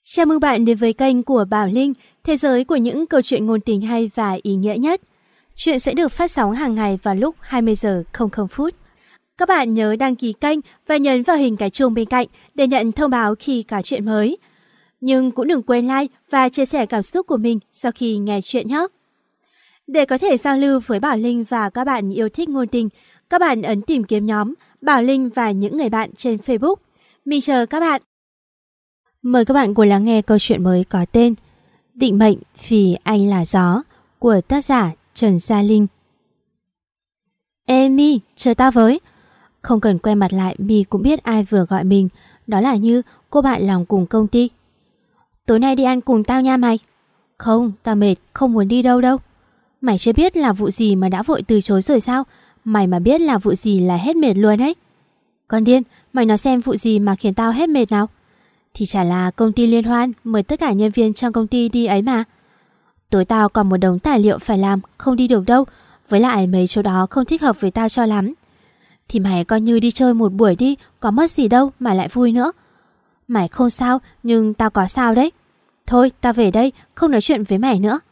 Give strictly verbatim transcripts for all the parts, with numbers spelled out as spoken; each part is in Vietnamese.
Chào mừng bạn đến với kênh của Bảo Linh, thế giới của những câu chuyện ngôn tình hay và ý nghĩa nhất. Chuyện sẽ được phát sóng hàng ngày vào lúc hai mươi giờ không không phút. Các bạn nhớ đăng ký kênh và nhấn vào hình cái chuông bên cạnh để nhận thông báo khi có chuyện mới. Nhưng cũng đừng quên like và chia sẻ cảm xúc của mình sau khi nghe chuyện nhé. Để có thể giao lưu với Bảo Linh và các bạn yêu thích ngôn tình, các bạn ấn tìm kiếm nhóm Bảo Linh và những người bạn trên Facebook. Mình chờ các bạn. Mời các bạn cùng lắng nghe câu chuyện mới có tên Định mệnh vì anh là gió của tác giả Trần Gia Linh. Ê My, chờ tao với. Không cần quay mặt lại, My cũng biết ai vừa gọi mình. Đó là Như, cô bạn làm cùng công ty. Tối nay đi ăn cùng tao nha mày. Không, tao mệt, không muốn đi đâu đâu. Mày chưa biết là vụ gì mà đã vội từ chối rồi sao? Mày mà biết là vụ gì là hết mệt luôn ấy. Con điên, mày nói xem vụ gì mà khiến tao hết mệt nào. Thì chả là công ty liên hoan mời tất cả nhân viên trong công ty đi ấy mà. Tối tao còn một đống tài liệu phải làm, không đi được đâu. Với lại mấy chỗ đó không thích hợp với tao cho lắm. Thì mày coi như đi chơi một buổi đi, có mất gì đâu mà lại vui nữa. Mày không sao, nhưng tao có sao đấy. Thôi tao về đây, không nói chuyện với mày nữa.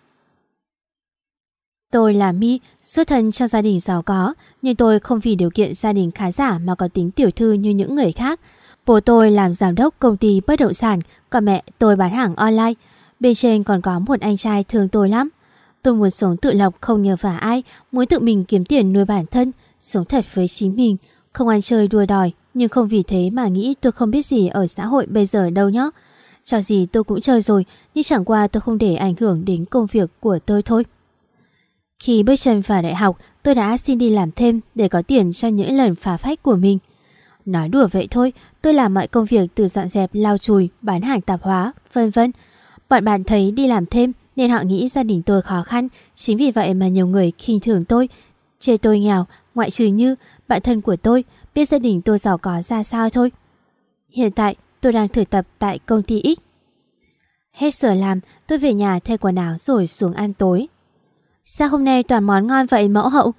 Tôi là My, xuất thân trong gia đình giàu có, nhưng tôi không vì điều kiện gia đình khá giả mà có tính tiểu thư như những người khác. Bố tôi làm giám đốc công ty bất động sản, còn mẹ tôi bán hàng online. Bên trên còn có một anh trai thương tôi lắm. Tôi muốn sống tự lập, không nhờ vả ai, muốn tự mình kiếm tiền nuôi bản thân, sống thật với chính mình, không ăn chơi đua đòi, nhưng không vì thế mà nghĩ tôi không biết gì ở xã hội bây giờ đâu nhá. Cho gì tôi cũng chơi rồi, nhưng chẳng qua tôi không để ảnh hưởng đến công việc của tôi thôi. Khi bước chân vào đại học, tôi đã xin đi làm thêm để có tiền cho những lần phá phách của mình. Nói đùa vậy thôi, tôi làm mọi công việc từ dọn dẹp, lau chùi, bán hàng tạp hóa, vân vân. Bọn bạn thấy đi làm thêm nên họ nghĩ gia đình tôi khó khăn, chính vì vậy mà nhiều người khinh thường tôi, chê tôi nghèo, ngoại trừ Như, bạn thân của tôi, biết gia đình tôi giàu có ra sao thôi. Hiện tại, tôi đang thực tập tại công ty X. Hết giờ làm, tôi về nhà thay quần áo rồi xuống ăn tối. Sao hôm nay toàn món ngon vậy mẫu hậu?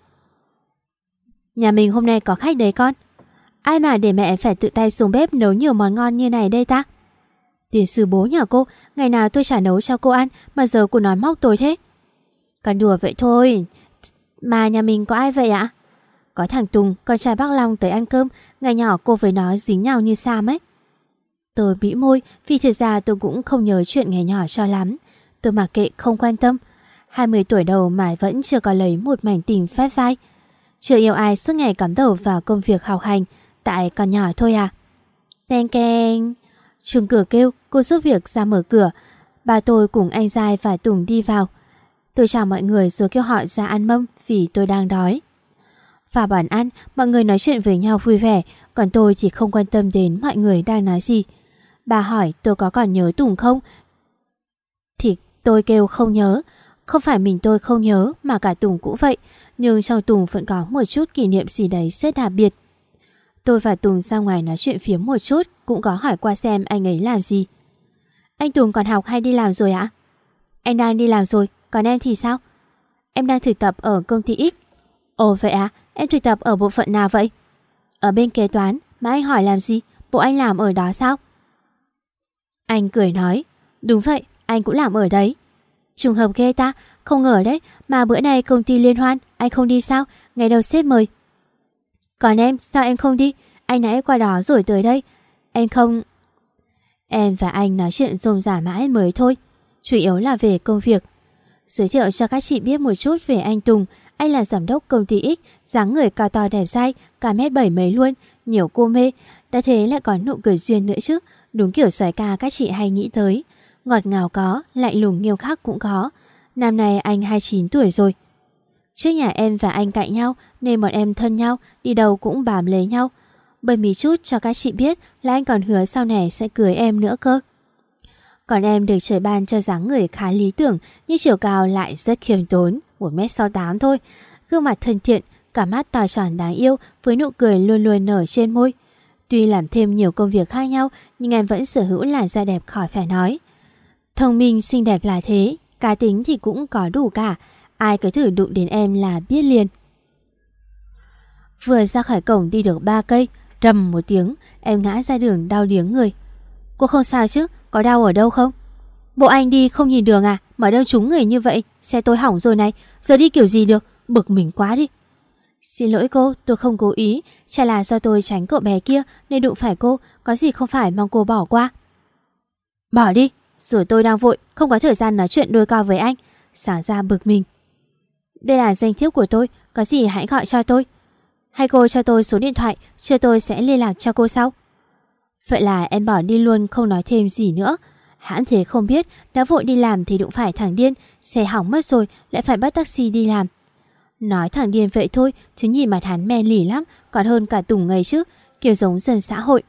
Nhà mình hôm nay có khách đấy con. Ai mà để mẹ phải tự tay xuống bếp nấu nhiều món ngon như này đây ta? Tiền sư bố nhà cô, ngày nào tôi chả nấu cho cô ăn mà giờ cô nói móc tôi thế. Còn đùa vậy thôi. Mà nhà mình có ai vậy ạ? Có thằng Tùng, con trai bác Long tới ăn cơm. Ngày nhỏ cô với nó dính nhau như Sam ấy. Tôi bĩu môi vì thực ra tôi cũng không nhớ chuyện ngày nhỏ cho lắm. Tôi mặc kệ không quan tâm. hai mươi tuổi đầu mà vẫn chưa có lấy một mảnh tình phát vai. Chưa yêu ai, suốt ngày cắm đầu vào công việc học hành. Tại còn nhỏ thôi à. Teng keng. Chuông cửa kêu, cô giúp việc ra mở cửa. Ba tôi cùng anh Giai và Tùng đi vào. Tôi chào mọi người rồi kêu họ ra ăn mâm vì tôi đang đói. Vào bàn ăn, mọi người nói chuyện với nhau vui vẻ, còn tôi thì không quan tâm đến mọi người đang nói gì. Bà hỏi tôi có còn nhớ Tùng không? Thì tôi kêu không nhớ. Không phải mình tôi không nhớ mà cả Tùng cũng vậy, nhưng trong Tùng vẫn có một chút kỷ niệm gì đấy rất đặc biệt. Tôi và Tùng ra ngoài nói chuyện phiếm một chút, cũng có hỏi qua xem anh ấy làm gì. Anh Tùng còn học hay đi làm rồi ạ? Anh đang đi làm rồi, còn em thì sao? Em đang thực tập ở công ty X. Ồ vậy à, em thực tập ở bộ phận nào vậy? Ở bên kế toán, mà anh hỏi làm gì? Bộ anh làm ở đó sao? Anh cười nói, đúng vậy, anh cũng làm ở đấy. Trùng hợp ghê ta, không ngờ đấy, mà bữa nay công ty liên hoan, anh không đi sao? Ngày đầu sếp mời. Còn em, sao em không đi? Anh nãy qua đó rồi tới đây. Em không... Em và anh nói chuyện rôm rả mãi mới thôi. Chủ yếu là về công việc. Giới thiệu cho các chị biết một chút về anh Tùng. Anh là giám đốc công ty X, dáng người cao to đẹp dai, cả mét bảy mấy luôn, nhiều cô mê. Đã thế lại có nụ cười duyên nữa chứ. Đúng kiểu soái ca các chị hay nghĩ tới. Ngọt ngào có, lạnh lùng nghiêm khắc cũng có. Năm nay anh hai mươi chín tuổi rồi. Trước nhà em và anh cạnh nhau nên bọn em thân nhau, đi đâu cũng bám lấy nhau. Bơi mí chút cho các chị biết là anh còn hứa sau này sẽ cưới em nữa cơ. Còn em được trời ban cho dáng người khá lý tưởng, nhưng chiều cao lại rất khiêm tốn, một mét sáu mươi tám thôi. Gương mặt thân thiện, cả mắt to tròn đáng yêu với nụ cười luôn luôn nở trên môi. Tuy làm thêm nhiều công việc khác nhau, nhưng em vẫn sở hữu làn da đẹp khỏi phải nói. Thông minh xinh đẹp là thế, cá tính thì cũng có đủ cả. Ai cứ thử đụng đến em là biết liền. Vừa ra khỏi cổng đi được ba cây, rầm một tiếng, em ngã ra đường đau điếng người. Cô không sao chứ? có đau ở đâu không? Bộ anh đi không nhìn đường à? Mà đâm trúng người như vậy, xe tôi hỏng rồi này, giờ đi kiểu gì được, bực mình quá đi. Xin lỗi cô, tôi không cố ý, chả là do tôi tránh cậu bé kia nên đụng phải cô, có gì không phải mong cô bỏ qua. Bỏ đi, rồi tôi đang vội, không có thời gian nói chuyện đôi co với anh. Sáng ra bực mình. Đây là danh thiếp của tôi, có gì hãy gọi cho tôi. Hay cô cho tôi số điện thoại, chưa tôi sẽ liên lạc cho cô sau. Vậy là em bỏ đi luôn, không nói thêm gì nữa. Hãng thế không biết, đã vội đi làm thì đụng phải thằng điên, xe hỏng mất rồi, lại phải bắt taxi đi làm. Nói thằng điên vậy thôi, chứ nhìn mặt hắn men lỉ lắm, còn hơn cả Tùng ngây chứ, kiểu giống dân xã hội.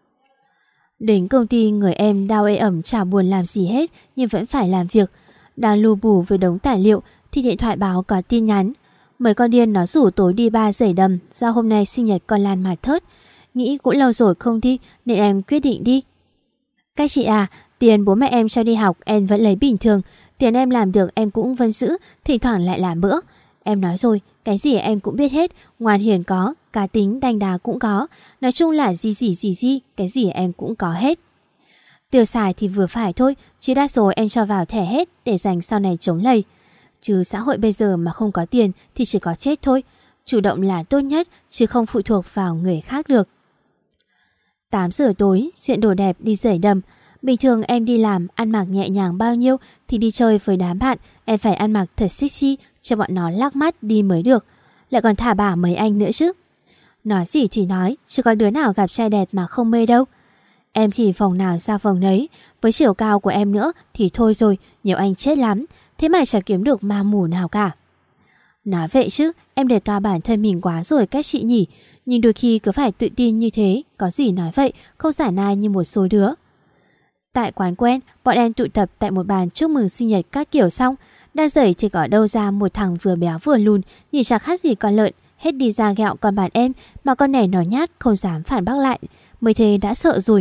Đến công ty người em đau ê ẩm chả buồn làm gì hết, nhưng vẫn phải làm việc. Đang lu bù với đống tài liệu thì điện thoại báo có tin nhắn. Mấy con điên nó rủ tối đi ba dãy đầm do hôm nay sinh nhật con Lan Mặt Thớt. Nghĩ cũng lâu rồi không đi nên em quyết định đi. Các chị à, tiền bố mẹ em cho đi học em vẫn lấy bình thường. Tiền em làm được em cũng vẫn giữ, thỉnh thoảng lại làm bữa. Em nói rồi, cái gì em cũng biết hết, ngoan hiền có, cá tính đanh đá cũng có. Nói chung là gì gì gì gì, cái gì em cũng có hết. Tiêu xài thì vừa phải thôi, chứ đa số em cho vào thẻ hết để dành sau này chống lầy. Chứ xã hội bây giờ mà không có tiền thì chỉ có chết thôi. Chủ động là tốt nhất, chứ không phụ thuộc vào người khác được. tám giờ tối, diện đồ đẹp đi dãy đầm. Bình thường em đi làm ăn mặc nhẹ nhàng bao nhiêu thì đi chơi với đám bạn em phải ăn mặc thật sexy cho bọn nó lắc mắt đi mới được. Lại còn thả bả mấy anh nữa chứ. Nói gì thì nói, chứ có đứa nào gặp trai đẹp mà không mê đâu. Em thì phòng nào ra phòng nấy. Với chiều cao của em nữa thì thôi rồi, nhiều anh chết lắm. Thế mà chả kiếm được ma mù nào cả. Nói vậy chứ, em đề cao bản thân mình quá rồi các chị nhỉ. Nhưng đôi khi cứ phải tự tin như thế. Có gì nói vậy, không giả nai như một số đứa. Tại quán quen, bọn em tụ tập tại một bàn chúc mừng sinh nhật các kiểu xong. Đang dậy thì có đâu ra một thằng vừa béo vừa lùn, nhìn chẳng khác gì con lợn, hết đi ra ghẹo con bạn em, mà con này nó nhát không dám phản bác lại. Mới thế đã sợ rồi.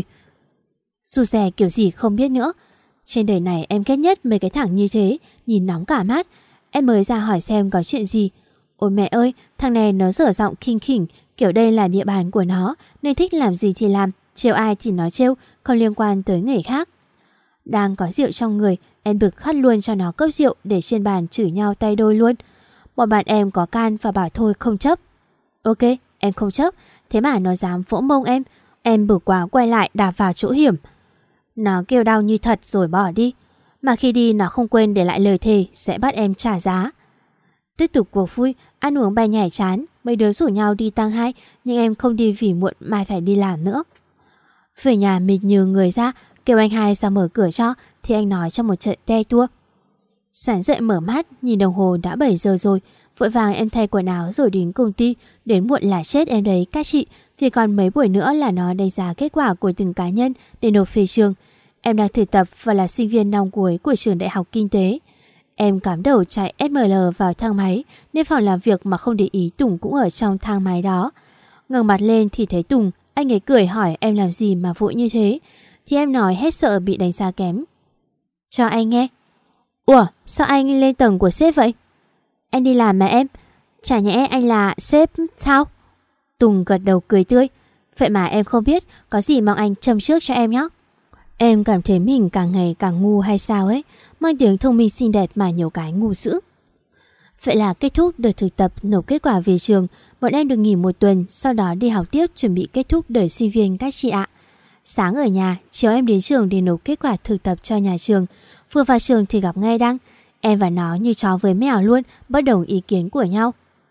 Dù rè kiểu gì không biết nữa. Trên đời này em ghét nhất mấy cái thằng như thế, nhìn nóng cả mắt. Em mới ra hỏi xem có chuyện gì. Ôi mẹ ơi, thằng này nó dở giọng khinh khỉnh, kiểu đây là địa bàn của nó, nên thích làm gì thì làm, trêu ai thì nó trêu, không liên quan tới người khác. Đang có rượu trong người, em bực hắt luôn cho nó cốc rượu để trên bàn chửi nhau tay đôi luôn. Bọn bạn em có can và bảo thôi không chấp. Ok, em không chấp, thế mà nó dám vỗ mông em. Em bực quá quay lại đạp vào chỗ hiểm. Nó kêu đau như thật rồi bỏ đi. Mà khi đi nó không quên để lại lời thề sẽ bắt em trả giá. Tiếp tục cuộc vui, ăn uống bay nhảy chán. Mấy đứa rủ nhau đi tăng hai, nhưng em không đi vì muộn mai phải đi làm nữa. Về nhà mệt như người ra, kêu anh hai ra mở cửa cho, thì anh nói trong một trận te tua. Sáng dậy mở mắt, nhìn đồng hồ đã bảy giờ rồi. Vội vàng em thay quần áo rồi đến công ty. Đến muộn là chết em đấy các chị, vì còn mấy buổi nữa là nó đánh giá kết quả của từng cá nhân để nộp về trường. Em đang thực tập và là sinh viên năm cuối của trường đại học kinh tế. Em cắm đầu chạy ép em lờ vào thang máy, nên phòng làm việc mà không để ý Tùng cũng ở trong thang máy đó. Ngẩng mặt lên thì thấy Tùng, anh ấy cười hỏi em làm gì mà vội như thế. Thì em nói hết sợ bị đánh giá kém cho anh nghe. Ủa, sao anh lên tầng của sếp vậy? Anh đi làm mà em. Chả nhẽ anh là sếp sao? Tùng gật đầu cười tươi. Vậy mà em không biết, có gì mong anh châm trước cho em nhé. Em cảm thấy mình càng ngày càng ngu hay sao ấy. Mang tiếng thông minh xinh đẹp mà nhiều cái ngu dữ. Vậy là kết thúc đợt thực tập nộp kết quả về trường. Bọn em được nghỉ một tuần, sau đó đi học tiếp chuẩn bị kết thúc đời sinh viên các chị ạ. Sáng ở nhà, chiều em đến trường để nộp kết quả thực tập cho nhà trường. Vừa vào trường thì gặp ngay Đăng. Em và nó như chó với mèo luôn, bất đồng ý kiến của nhau.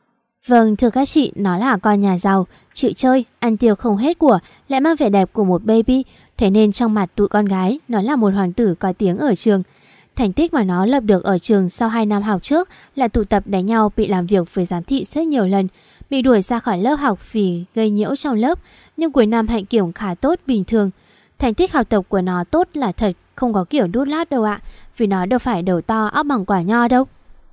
Vâng, thưa các chị, nó là con nhà giàu, chịu chơi, ăn tiêu không hết của, lại mang vẻ đẹp của một baby. Thế nên trong mặt tụi con gái, nó là một hoàng tử có tiếng ở trường. Thành tích mà nó lập được ở trường sau hai năm học trước là tụ tập đánh nhau, bị làm việc với giám thị rất nhiều lần, bị đuổi ra khỏi lớp học vì gây nhiễu trong lớp. Nhưng cuối năm hạnh kiểm khá tốt bình thường. Thành tích học tập của nó tốt là thật, không có kiểu đút lót đâu ạ, vì nó đâu phải đầu to óc bằng quả nho đâu.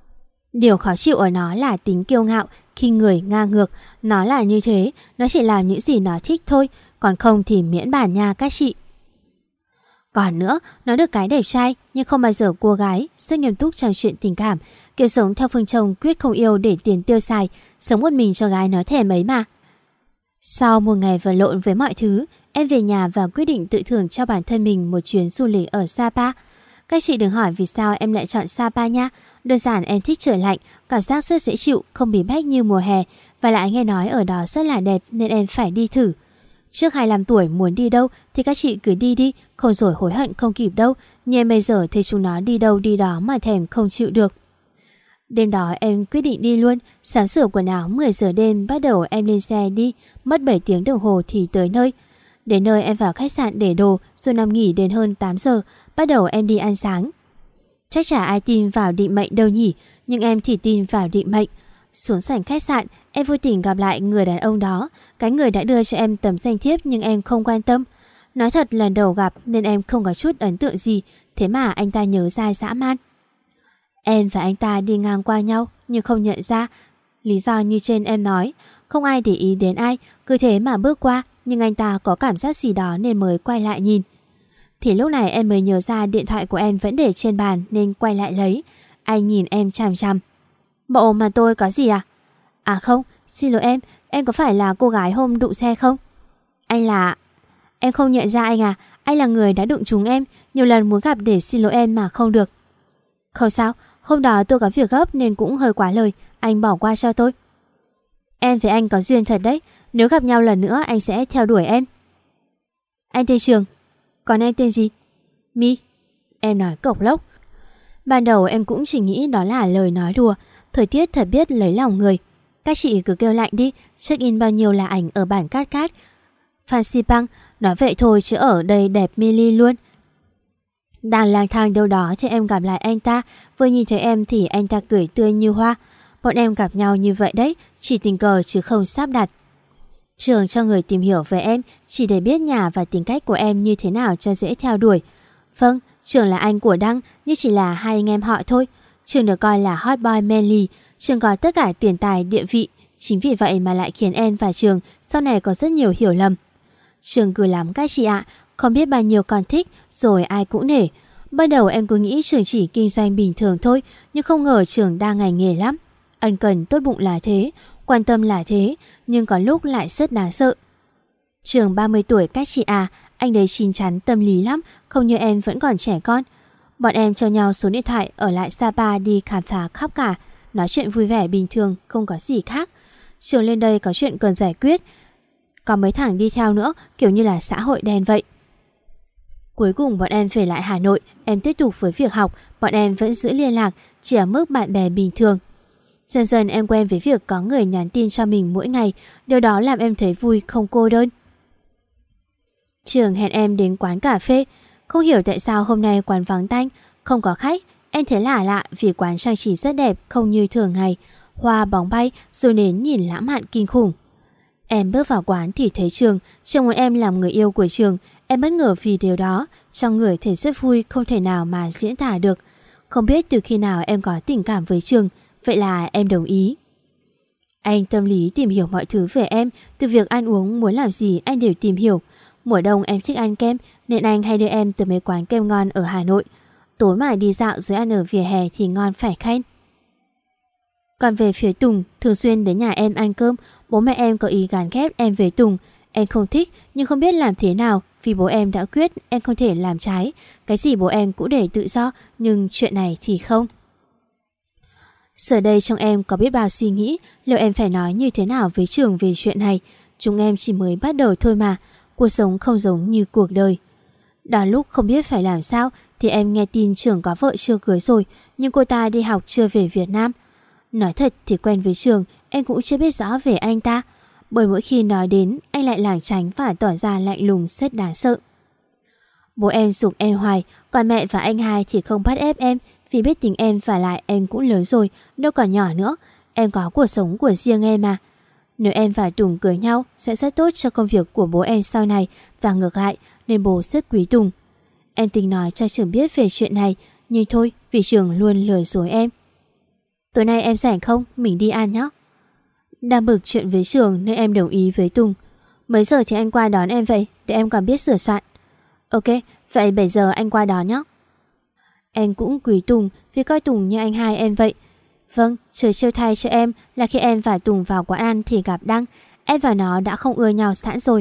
Điều khó chịu ở nó là tính kiêu ngạo, khi người ngang ngược. Nó là như thế, nó chỉ làm những gì nó thích thôi, còn không thì miễn bàn nha các chị. Còn nữa, nó được cái đẹp trai nhưng không bao giờ cua gái, rất nghiêm túc trong chuyện tình cảm, kiểu sống theo phương châm quyết không yêu để tiền tiêu xài, sống một mình cho gái nó thèm ấy mà. Sau một ngày vật lộn với mọi thứ, em về nhà và quyết định tự thưởng cho bản thân mình một chuyến du lịch ở Sapa. Các chị đừng hỏi vì sao em lại chọn Sapa nha. Đơn giản em thích trời lạnh, cảm giác rất dễ chịu, không bí bách như mùa hè. Và lại nghe nói ở đó rất là đẹp nên em phải đi thử. Trước hai mươi lăm tuổi muốn đi đâu thì các chị cứ đi đi, không rồi hối hận không kịp đâu. Nhưng em bây giờ thấy chúng nó đi đâu đi đó mà thèm không chịu được. Đêm đó em quyết định đi luôn. Sáng sửa quần áo mười giờ đêm, bắt đầu em lên xe đi. Mất bảy tiếng đồng hồ thì tới nơi. Đến nơi em vào khách sạn để đồ, rồi nằm nghỉ đến hơn tám giờ. Bắt đầu em đi ăn sáng. Chắc chả ai tin vào định mệnh đâu nhỉ, nhưng em thì tin vào định mệnh. Xuống sảnh khách sạn, em vô tình gặp lại người đàn ông đó. Cái người đã đưa cho em tấm danh thiếp nhưng em không quan tâm. Nói thật lần đầu gặp nên em không có chút ấn tượng gì. Thế mà anh ta nhớ dai dã man. Em và anh ta đi ngang qua nhau nhưng không nhận ra. Lý do như trên em nói, không ai để ý đến ai, cứ thế mà bước qua. Nhưng anh ta có cảm giác gì đó nên mới quay lại nhìn. Thì lúc này em mới nhớ ra điện thoại của em vẫn để trên bàn nên quay lại lấy. Anh nhìn em chằm chằm. Bộ mà tôi có gì à? À không, xin lỗi em, em có phải là cô gái hôm đụng xe không? Anh là... Em không nhận ra anh à? Anh là người đã đụng trúng em, nhiều lần muốn gặp để xin lỗi em mà không được. Không sao, hôm đó tôi có việc gấp nên cũng hơi quá lời, anh bỏ qua cho tôi. Em với anh có duyên thật đấy, nếu gặp nhau lần nữa anh sẽ theo đuổi em. Anh tên Trường. Còn em tên gì? My. Em nói cộc lốc. Ban đầu em cũng chỉ nghĩ đó là lời nói đùa. Thời tiết thật biết lấy lòng người. Các chị cứ kêu lạnh đi, check in bao nhiêu là ảnh ở bản cát cát. Fancy Pang, nói vậy thôi chứ ở đây đẹp mê ly luôn. Đang lang thang đâu đó thì em gặp lại anh ta. Vừa nhìn thấy em thì anh ta cười tươi như hoa. Bọn em gặp nhau như vậy đấy, chỉ tình cờ chứ không sắp đặt. Trường cho người tìm hiểu về em chỉ để biết nhà và tính cách của em như thế nào cho dễ theo đuổi. Vâng, Trường là anh của Đăng, nhưng chỉ là hai anh em họ thôi. Trường được coi là hot boy manly, Trường có tất cả tiền tài địa vị. Chính vì vậy mà lại khiến em và Trường sau này có rất nhiều hiểu lầm. Trường cười lắm các chị ạ, không biết bao nhiêu con thích rồi ai cũng nể. Ban đầu em cứ nghĩ Trường chỉ kinh doanh bình thường thôi, nhưng không ngờ Trường đa ngành nghề lắm. Ân cần tốt bụng là thế, quan tâm là thế, nhưng có lúc lại rất đáng sợ. Trường ba mươi tuổi các chị à, anh đấy chín chắn tâm lý lắm, không như em vẫn còn trẻ con. Bọn em cho nhau số điện thoại ở lại Sapa đi khám phá khắp cả, nói chuyện vui vẻ bình thường, không có gì khác. Trường lên đây có chuyện cần giải quyết, có mấy thằng đi theo nữa, kiểu như là xã hội đen vậy. Cuối cùng bọn em về lại Hà Nội, em tiếp tục với việc học, bọn em vẫn giữ liên lạc, chỉ ở mức bạn bè bình thường. Dần dần em quen với việc có người nhắn tin cho mình mỗi ngày, điều đó làm em thấy vui không cô đơn. Trường hẹn em đến quán cà phê, không hiểu tại sao hôm nay quán vắng tanh, không có khách. Em thấy lạ lạ vì quán trang trí rất đẹp, không như thường ngày, hoa bóng bay rồi nến nhìn lãng mạn kinh khủng. Em bước vào quán thì thấy Trường, Trường muốn em làm người yêu của Trường. Em bất ngờ vì điều đó, trong người thấy rất vui không thể nào mà diễn tả được. Không biết từ khi nào em có tình cảm với Trường, vậy là em đồng ý. Anh tâm lý tìm hiểu mọi thứ về em, từ việc ăn uống muốn làm gì anh đều tìm hiểu. Mùa đông em thích ăn kem nên anh hay đưa em từ mấy quán kem ngon ở Hà Nội. Tối mà đi dạo rồi ăn ở vỉa hè thì ngon phải khen. Còn về phía Tùng, thường xuyên đến nhà em ăn cơm. Bố mẹ em có ý gán ghép em với Tùng. Em không thích nhưng không biết làm thế nào, vì bố em đã quyết em không thể làm trái. Cái gì bố em cũng để tự do, nhưng chuyện này thì không. Giờ đây trong em có biết bao suy nghĩ, liệu em phải nói như thế nào với Trường về chuyện này. Chúng em chỉ mới bắt đầu thôi mà, cuộc sống không giống như cuộc đời. Đó lúc không biết phải làm sao thì em nghe tin Trường có vợ chưa cưới rồi, nhưng cô ta đi học chưa về Việt Nam. Nói thật thì quen với Trường, em cũng chưa biết rõ về anh ta, bởi mỗi khi nói đến anh lại lảng tránh và tỏ ra lạnh lùng rất đáng sợ. Bố em giục em hoài, còn mẹ và anh hai thì không bắt ép em, vì biết tính em và lại em cũng lớn rồi, đâu còn nhỏ nữa. Em có cuộc sống của riêng em mà. Nếu em và Tùng cưới nhau sẽ rất tốt cho công việc của bố em sau này, và ngược lại nên bố rất quý Tùng. Em tính nói cho Trường biết về chuyện này, nhưng thôi vì Trường luôn lừa dối em. Tối nay em rảnh không? Mình đi ăn nhé. Đang bực chuyện với Trường nên em đồng ý với Tùng. Mấy giờ thì anh qua đón em vậy, để em còn biết sửa soạn. Ok, vậy bảy giờ anh qua đón nhé. Em cũng quý Tùng vì coi Tùng như anh hai em vậy. Vâng, trời trêu thay cho em là khi em và Tùng vào quán ăn thì gặp Đăng. Em và nó đã không ưa nhau sẵn rồi.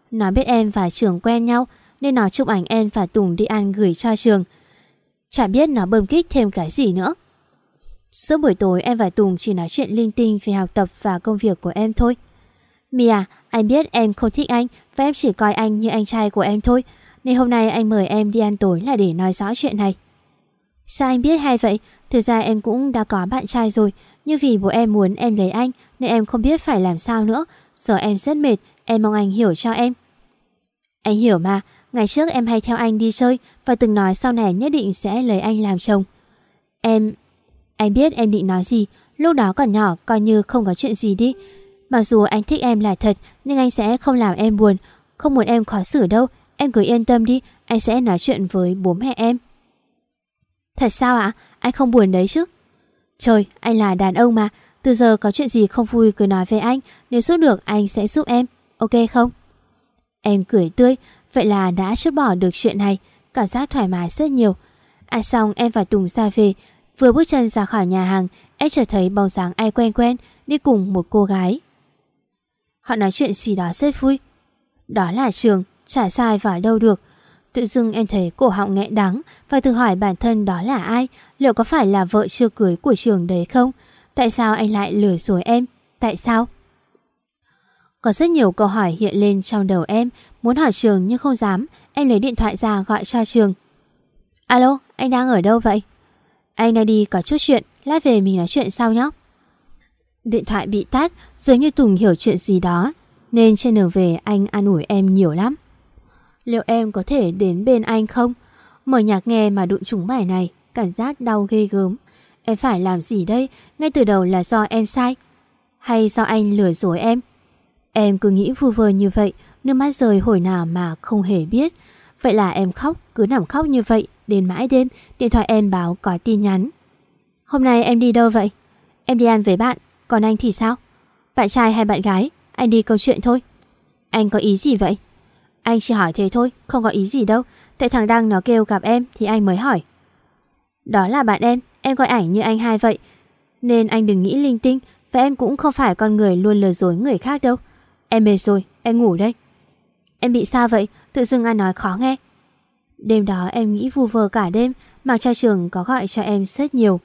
Nó biết em và Trường quen nhau nên nó chụp ảnh em và Tùng đi ăn gửi cho Trường. Chả biết nó bơm kích thêm cái gì nữa. Suốt buổi tối em và Tùng chỉ nói chuyện linh tinh về học tập và công việc của em thôi. Mia, anh biết em không thích anh và em chỉ coi anh như anh trai của em thôi, nên hôm nay anh mời em đi ăn tối là để nói rõ chuyện này. Sao anh biết hay vậy? Thực ra em cũng đã có bạn trai rồi, nhưng vì bố em muốn em lấy anh nên em không biết phải làm sao nữa. Giờ em rất mệt, em mong anh hiểu cho em. Anh hiểu mà, ngày trước em hay theo anh đi chơi và từng nói sau này nhất định sẽ lấy anh làm chồng. Em... Anh biết em định nói gì, lúc đó còn nhỏ coi như không có chuyện gì đi. Mặc dù anh thích em là thật, nhưng anh sẽ không làm em buồn, không muốn em khó xử đâu. Em cứ yên tâm đi, anh sẽ nói chuyện với bố mẹ em. Thật sao ạ? Anh không buồn đấy chứ? Trời, anh là đàn ông mà. Từ giờ có chuyện gì không vui cứ nói với anh. Nếu giúp được anh sẽ giúp em, ok không? Em cười tươi. Vậy là đã chốt bỏ được chuyện này. Cảm giác thoải mái rất nhiều. Ăn xong em và Tùng ra về. Vừa bước chân ra khỏi nhà hàng, em chợt thấy bóng dáng ai quen quen đi cùng một cô gái. Họ nói chuyện gì đó rất vui. Đó là Trường, chả sai vào đâu được. Tự dưng em thấy cổ họng nghẹn đắng và tự hỏi bản thân đó là ai, liệu có phải là vợ chưa cưới của Trường đấy không? Tại sao anh lại lừa dối em? Tại sao? Có rất nhiều câu hỏi hiện lên trong đầu em, muốn hỏi Trường nhưng không dám. Em lấy điện thoại ra gọi cho Trường. Alo, anh đang ở đâu vậy? Anh đang đi có chút chuyện, lát về mình nói chuyện sau nhé. Điện thoại bị tắt, dường như Tùng hiểu chuyện gì đó, nên trên đường về anh an ủi em nhiều lắm. Liệu em có thể đến bên anh không? Mở nhạc nghe mà đụng trúng bài này, cảm giác đau ghê gớm. Em phải làm gì đây? Ngay từ đầu là do em sai, hay do anh lừa dối em? Em cứ nghĩ vu vơ như vậy, nước mắt rơi hồi nào mà không hề biết. Vậy là em khóc, cứ nằm khóc như vậy đến mãi đêm. Điện thoại em báo có tin nhắn. Hôm nay em đi đâu vậy? Em đi ăn với bạn. Còn anh thì sao? Bạn trai hay bạn gái? Anh đi câu chuyện thôi. Anh có ý gì vậy? Anh chỉ hỏi thế thôi, không có ý gì đâu. Tại thằng Đăng nó kêu gặp em thì anh mới hỏi. Đó là bạn em, em coi ảnh như anh hai vậy, nên anh đừng nghĩ linh tinh. Và em cũng không phải con người luôn lừa dối người khác đâu. Em mệt rồi, em ngủ đây. Em bị sao vậy? Tự dưng anh nói khó nghe. Đêm đó em nghĩ vu vơ cả đêm, mà cho Trường có gọi cho em rất nhiều.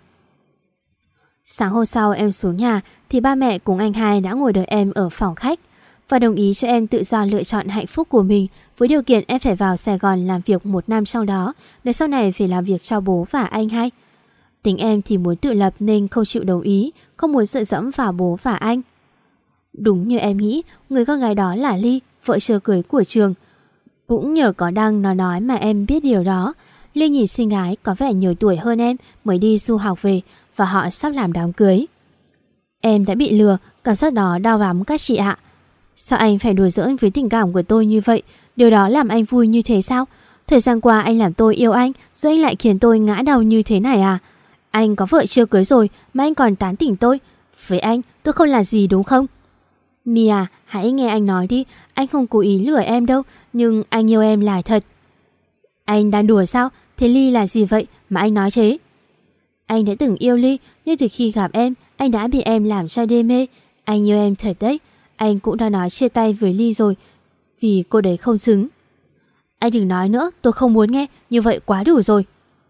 Sáng hôm sau em xuống nhà thì ba mẹ cùng anh hai đã ngồi đợi em ở phòng khách và đồng ý cho em tự do lựa chọn hạnh phúc của mình, với điều kiện em phải vào Sài Gòn làm việc một năm trong đó, để sau này phải làm việc cho bố và anh hai. Tính em thì muốn tự lập nên không chịu đồng ý, không muốn dựa dẫm vào bố và anh. Đúng như em nghĩ, người con gái đó là Ly, vợ chưa cưới của Trường. Cũng nhờ có Đăng nó nói mà em biết điều đó. Ly nhìn xinh gái có vẻ nhiều tuổi hơn em, mới đi du học về và họ sắp làm đám cưới. Em đã bị lừa, cảm giác đó đau lắm các chị ạ. Sao anh phải đùa giỡn với tình cảm của tôi như vậy? Điều đó làm anh vui như thế sao? Thời gian qua anh làm tôi yêu anh, rồi anh lại khiến tôi ngã đầu như thế này à? Anh có vợ chưa cưới rồi mà anh còn tán tỉnh tôi. Với anh tôi không là gì đúng không? Mia, hãy nghe anh nói đi. Anh không cố ý lừa em đâu, nhưng anh yêu em là thật. Anh đang đùa sao? Thế Ly là gì vậy mà anh nói thế? Anh đã từng yêu Ly, nhưng từ khi gặp em, anh đã bị em làm cho đê mê. Anh yêu em thật đấy. Anh cũng đã nói chia tay với Ly rồi, vì cô đấy không xứng. Anh đừng nói nữa, tôi không muốn nghe, như vậy quá đủ rồi.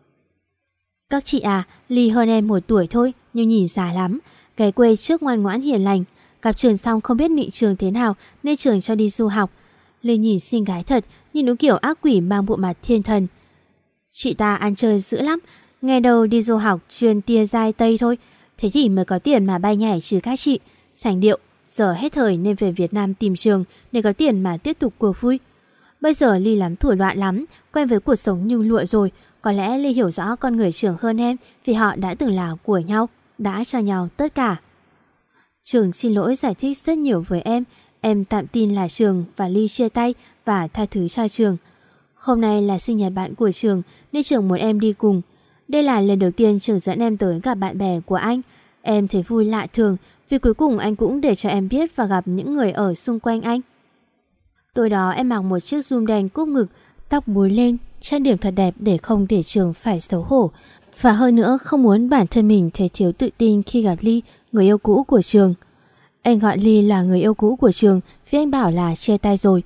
Các chị à, Ly hơn em một tuổi thôi, nhưng nhìn già lắm. Gái quê trước ngoan ngoãn hiền lành. Gặp Trường xong không biết nịnh Trường thế nào nên Trường cho đi du học. Ly nhìn xinh gái thật, nhìn đúng kiểu ác quỷ mang bộ mặt thiên thần. Chị ta ăn chơi dữ lắm. Nghe đâu đi du học chuyên tia dai tây thôi. Thế thì mới có tiền mà bay nhảy chứ các chị. Sành điệu, giờ hết thời nên về Việt Nam tìm Trường để có tiền mà tiếp tục cuộc vui. Bây giờ Ly lắm thủ đoạn lắm, quen với cuộc sống nhung lụa rồi. Có lẽ Ly hiểu rõ con người Trường hơn em, vì họ đã từng là của nhau, đã cho nhau tất cả. Trường xin lỗi giải thích rất nhiều với em. Em tạm tin là Trường và Ly chia tay và tha thứ cho Trường. Hôm nay là sinh nhật bạn của Trường nên Trường muốn em đi cùng. Đây là lần đầu tiên Trường dẫn em tới gặp bạn bè của anh. Em thấy vui lạ thường, vì cuối cùng anh cũng để cho em biết và gặp những người ở xung quanh anh. Tối đó em mặc một chiếc zoom đen cúp ngực, tóc búi lên, trang điểm thật đẹp để không để Trường phải xấu hổ. Và hơn nữa không muốn bản thân mình thấy thiếu tự tin khi gặp Ly, người yêu cũ của Trường. Anh gọi Ly là người yêu cũ của Trường vì anh bảo là chia tay rồi.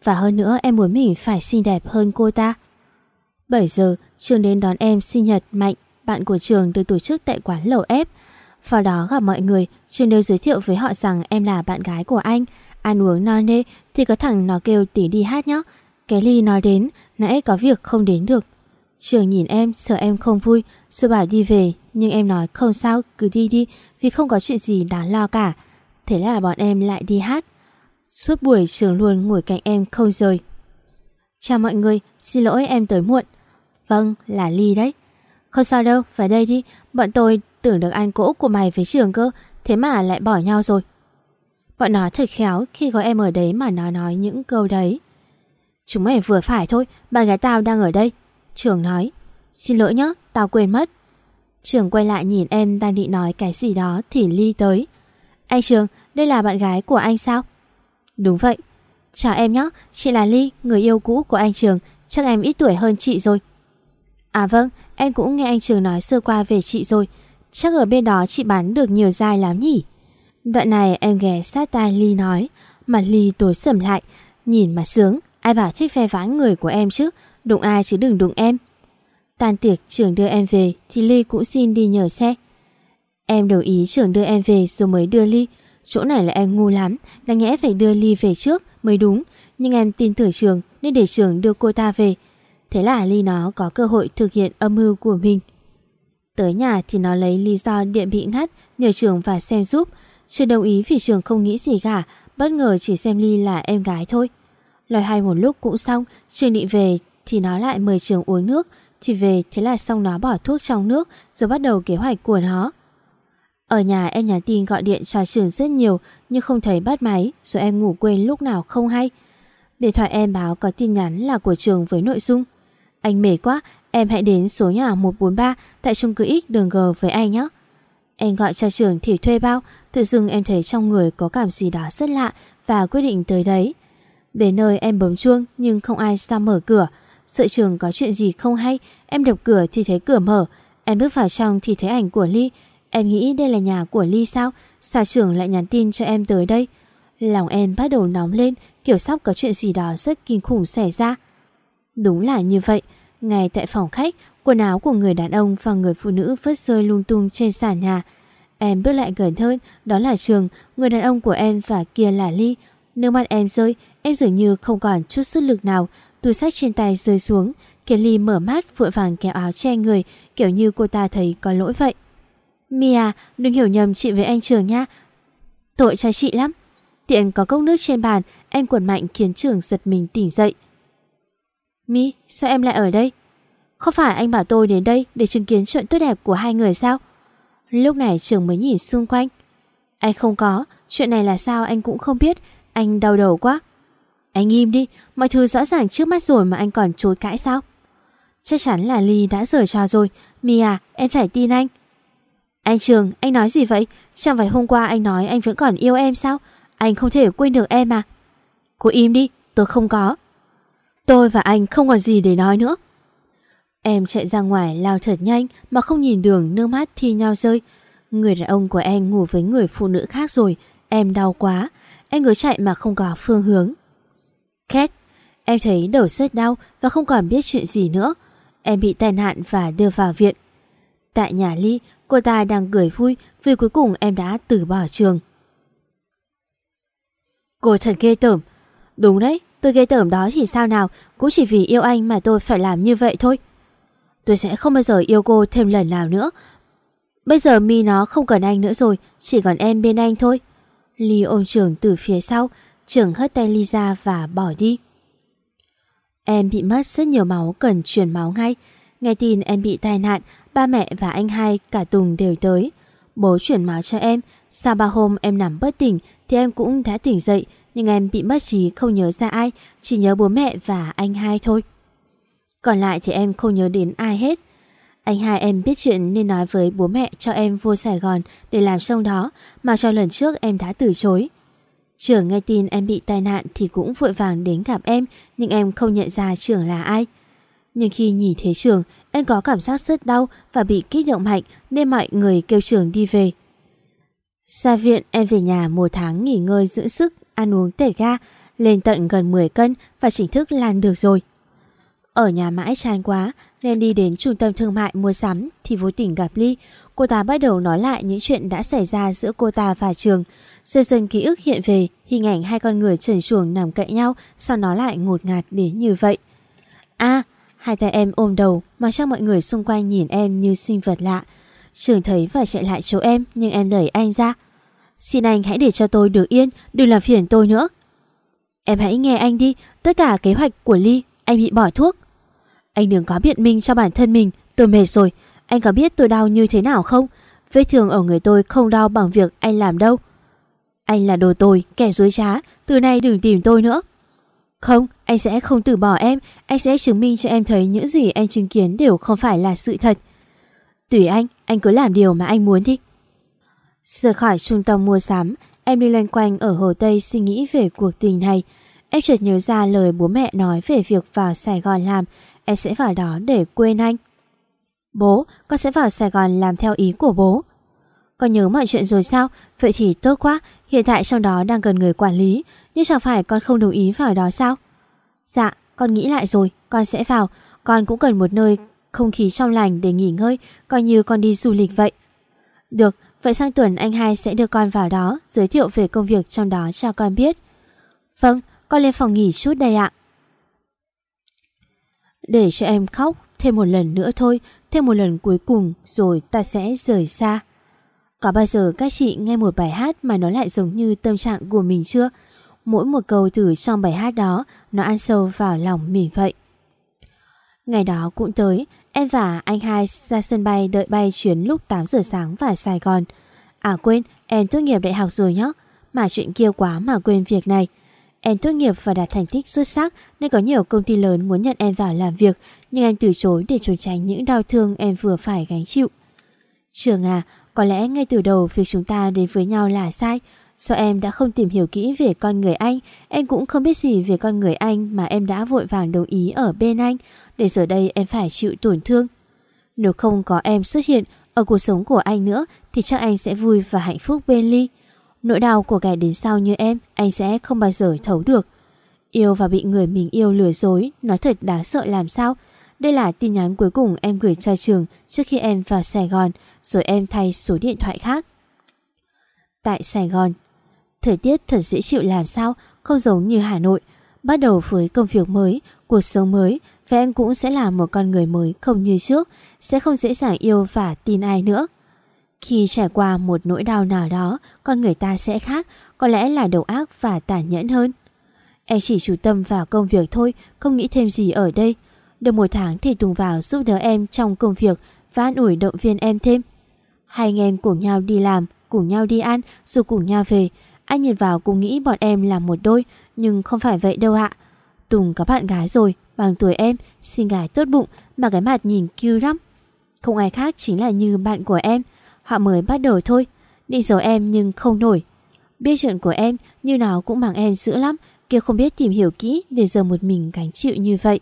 Và hơn nữa em muốn mình phải xinh đẹp hơn cô ta. bảy giờ, Trường đến đón em sinh nhật Mạnh, bạn của Trường được tổ chức tại quán lẩu ép. Vào đó gặp mọi người, Trường đều giới thiệu với họ rằng em là bạn gái của anh. Ăn uống no nê thì có thằng nó kêu tỉ đi hát nhé. Cái Ly nói đến, nãy có việc không đến được. Trường nhìn em, sợ em không vui, rồi bảo đi về. Nhưng em nói không sao, cứ đi đi, vì không có chuyện gì đáng lo cả. Thế là bọn em lại đi hát. Suốt buổi Trường luôn ngồi cạnh em không rời. Chào mọi người, xin lỗi em tới muộn. Vâng, là Ly đấy. Không sao đâu, vào đây đi. Bọn tôi tưởng được ăn cỗ của mày với Trường cơ, thế mà lại bỏ nhau rồi. Bọn nó thật khéo khi có em ở đấy mà nó nói những câu đấy. Chúng mày vừa phải thôi, bạn gái tao đang ở đây. Trường nói. Xin lỗi nhé, tao quên mất. Trường quay lại nhìn em đang định nói cái gì đó thì Ly tới. Anh Trường, đây là bạn gái của anh sao? Đúng vậy. Chào em nhé, chị là Ly, người yêu cũ của anh Trường. Chắc em ít tuổi hơn chị rồi. À vâng, em cũng nghe anh Trường nói sơ qua về chị rồi. Chắc ở bên đó chị bán được nhiều giai lắm nhỉ? Đoạn này em ghé sát tai Ly nói. Mặt Ly tối sầm lại. Nhìn mà sướng, ai bảo thích ve vãn người của em chứ. Đụng ai chứ đừng đụng em. Tan tiệc Trường đưa em về thì Ly cũng xin đi nhờ xe. Em đồng ý Trường đưa em về rồi mới đưa Ly. Chỗ này là em ngu lắm, đáng nhẽ phải đưa Ly về trước mới đúng. Nhưng em tin tưởng Trường nên để Trường đưa cô ta về. Thế là Ly nó có cơ hội thực hiện âm mưu của mình. Tới nhà thì nó lấy lý do điện bị ngắt, nhờ Trường vào xem giúp. Trường đồng ý vì Trường không nghĩ gì cả, bất ngờ chỉ xem Ly là em gái thôi. Loay hoay một lúc cũng xong. Trường định về thì nó lại mời Trường uống nước. Thì về, thế là xong nó bỏ thuốc trong nước rồi bắt đầu kế hoạch của nó. Ở nhà em nhắn tin gọi điện cho Trường rất nhiều nhưng không thấy bắt máy, rồi em ngủ quên lúc nào không hay. Điện thoại em báo có tin nhắn là của Trường với nội dung: anh mệt quá, em hãy đến số nhà một bốn ba tại chung cư X đường G với anh nhé. Em gọi cho Trường thì thuê bao. Tự dưng em thấy trong người có cảm gì đó rất lạ và quyết định tới đấy. Đến nơi em bấm chuông nhưng không ai ra mở cửa. Sợ Trường có chuyện gì không hay, em đập cửa thì thấy cửa mở. Em bước vào trong thì thấy ảnh của Ly. Em nghĩ đây là nhà của Ly sao? Sao Trường lại nhắn tin cho em tới đây? Lòng em bắt đầu nóng lên, kiểu sắp có chuyện gì đó rất kinh khủng xảy ra. Đúng là như vậy. Ngay tại phòng khách, quần áo của người đàn ông và người phụ nữ vứt rơi lung tung trên sàn nhà. Em bước lại gần hơn, đó là Trường, người đàn ông của em, và kia là Ly. Nước mắt em rơi, em dường như không còn chút sức lực nào. Túi xách trên tay rơi xuống. Kia Ly mở mắt vội vàng kéo áo che người, kiểu như cô ta thấy có lỗi vậy. Mia, đừng hiểu nhầm chị với anh Trường nha. Tội cho chị lắm. Tiện có cốc nước trên bàn, em quật mạnh khiến Trường giật mình tỉnh dậy. Mi, sao em lại ở đây? Không phải anh bảo tôi đến đây để chứng kiến chuyện tốt đẹp của hai người sao? Lúc này Trường mới nhìn xung quanh. Anh không có, chuyện này là sao anh cũng không biết. Anh đau đầu quá. Anh im đi, mọi thứ rõ ràng trước mắt rồi mà anh còn chối cãi sao? Chắc chắn là Ly đã giở trò rồi. Mia, em phải tin anh. Anh Trường, anh nói gì vậy? Chẳng phải hôm qua anh nói anh vẫn còn yêu em sao? Anh không thể quên được em à? Cô im đi, tôi không có. Tôi và anh không còn gì để nói nữa. Em chạy ra ngoài lao thật nhanh mà không nhìn đường, nước mắt thi nhau rơi. Người đàn ông của em ngủ với người phụ nữ khác rồi. Em đau quá. Em cứ chạy mà không có phương hướng. Két, em thấy đầu rất đau và không còn biết chuyện gì nữa. Em bị tai nạn và đưa vào viện. Tại nhà Ly, cô ta đang cười vui vì cuối cùng em đã từ bỏ Trường. Cô thật ghê tởm. Đúng đấy, tôi ghê tởm đó thì sao nào, cũng chỉ vì yêu anh mà tôi phải làm như vậy thôi. Tôi sẽ không bao giờ yêu cô thêm lần nào nữa. Bây giờ Mi nó không cần anh nữa rồi, chỉ còn em bên anh thôi. Ly ôm Trường từ phía sau. Trường hất tay Ly ra và bỏ đi. Em bị mất rất nhiều máu, cần truyền máu ngay. Nghe tin em bị tai nạn, ba mẹ và anh hai cả Tùng đều tới. Bố chuyển máu cho em. Sau ba hôm em nằm bất tỉnh thì em cũng đã tỉnh dậy. Nhưng em bị mất trí, không nhớ ra ai, chỉ nhớ bố mẹ và anh hai thôi. Còn lại thì em không nhớ đến ai hết. Anh hai em biết chuyện nên nói với bố mẹ cho em vô Sài Gòn để làm trong đó, mà cho lần trước em đã từ chối. Trường nghe tin em bị tai nạn thì cũng vội vàng đến gặp em, nhưng em không nhận ra Trường là ai. Nhưng khi nhìn thấy Trường, em có cảm giác rất đau và bị kích động mạnh nên mọi người kêu Trường đi về. Ra viện em về nhà một tháng nghỉ ngơi dưỡng sức, ăn uống tẩy ga. lên tận gần mười cân và chính thức lan được rồi. Ở nhà mãi chán quá nên đi đến trung tâm thương mại mua sắm thì vô tình gặp Ly. Cô ta bắt đầu nói lại những chuyện đã xảy ra giữa cô ta và Trường. Dần dần ký ức hiện về, hình ảnh hai con người trần truồng nằm cạnh nhau, sao nó lại ngột ngạt đến như vậy. À, hai tay em ôm đầu mà cho mọi người xung quanh nhìn em như sinh vật lạ. Trường thấy và chạy lại chỗ em nhưng em đẩy anh ra. Xin anh hãy để cho tôi được yên, đừng làm phiền tôi nữa. Em hãy nghe anh đi, tất cả kế hoạch của Ly, anh bị bỏ thuốc. Anh đừng có biện minh cho bản thân mình, tôi mệt rồi. Anh có biết tôi đau như thế nào không? Vết thương ở người tôi không đau bằng việc anh làm đâu. Anh là đồ tồi, kẻ dối trá, từ nay đừng tìm tôi nữa. Không, anh sẽ không từ bỏ em, anh sẽ chứng minh cho em thấy những gì em chứng kiến đều không phải là sự thật. Tùy anh, anh cứ làm điều mà anh muốn đi. Rời khỏi trung tâm mua sắm, em đi loanh quanh ở Hồ Tây suy nghĩ về cuộc tình này. Em chợt nhớ ra lời bố mẹ nói về việc vào Sài Gòn làm, em sẽ vào đó để quên anh. Bố, con sẽ vào Sài Gòn làm theo ý của bố. Con nhớ mọi chuyện rồi sao? Vậy thì tốt quá, hiện tại trong đó đang cần người quản lý, nhưng chẳng phải con không đồng ý vào đó sao? Dạ, con nghĩ lại rồi, con sẽ vào. Con cũng cần một nơi không khí trong lành để nghỉ ngơi, coi như con đi du lịch vậy. Được, vậy sang tuần anh hai sẽ đưa con vào đó, giới thiệu về công việc trong đó cho con biết. Vâng, con lên phòng nghỉ chút đây ạ. Để cho em khóc thêm một lần nữa thôi, thêm một lần cuối cùng rồi ta sẽ rời xa. Có bao giờ các chị nghe một bài hát mà nó lại giống như tâm trạng của mình chưa? Mỗi một câu từ trong bài hát đó nó ăn sâu vào lòng mình vậy. Ngày đó cũng tới, em và anh hai ra sân bay đợi bay chuyến lúc tám giờ sáng vào Sài Gòn. À quên, em tốt nghiệp đại học rồi nhé. Mà chuyện kia quá mà quên việc này. Em tốt nghiệp và đạt thành tích xuất sắc nên có nhiều công ty lớn muốn nhận em vào làm việc, nhưng em từ chối để trốn tránh những đau thương em vừa phải gánh chịu. Trường à, có lẽ ngay từ đầu việc chúng ta đến với nhau là sai. Do em đã không tìm hiểu kỹ về con người anh, em cũng không biết gì về con người anh mà em đã vội vàng đồng ý ở bên anh, để giờ đây em phải chịu tổn thương. Nếu không có em xuất hiện ở cuộc sống của anh nữa thì chắc anh sẽ vui và hạnh phúc bên Ly. Nỗi đau của kẻ đến sau như em, anh sẽ không bao giờ thấu được. Yêu và bị người mình yêu lừa dối, nó thật đáng sợ làm sao. Đây là tin nhắn cuối cùng em gửi cho Trường trước khi em vào Sài Gòn, rồi em thay số điện thoại khác. Tại Sài Gòn, thời tiết thật dễ chịu làm sao, không giống như Hà Nội. Bắt đầu với công việc mới, cuộc sống mới, và em cũng sẽ là một con người mới không như trước, sẽ không dễ dàng yêu và tin ai nữa. Khi trải qua một nỗi đau nào đó, con người ta sẽ khác, có lẽ là độc ác và tàn nhẫn hơn. Em chỉ chú tâm vào công việc thôi, không nghĩ thêm gì ở đây. Được một tháng thì Tùng vào giúp đỡ em trong công việc và an ủi động viên em thêm. Hai anh em cùng nhau đi làm, cùng nhau đi ăn, rồi cùng nhau về. Anh nhìn vào cũng nghĩ bọn em là một đôi, nhưng không phải vậy đâu ạ. Tùng có bạn gái rồi, bằng tuổi em, xinh gái tốt bụng, mà cái mặt nhìn cute lắm. Không ai khác chính là Như bạn của em. Họ mới bắt đầu thôi, định giấu em nhưng không nổi. Biết chuyện của em, Như nó cũng bằng em dữ lắm, kia không biết tìm hiểu kỹ để giờ một mình gánh chịu như vậy.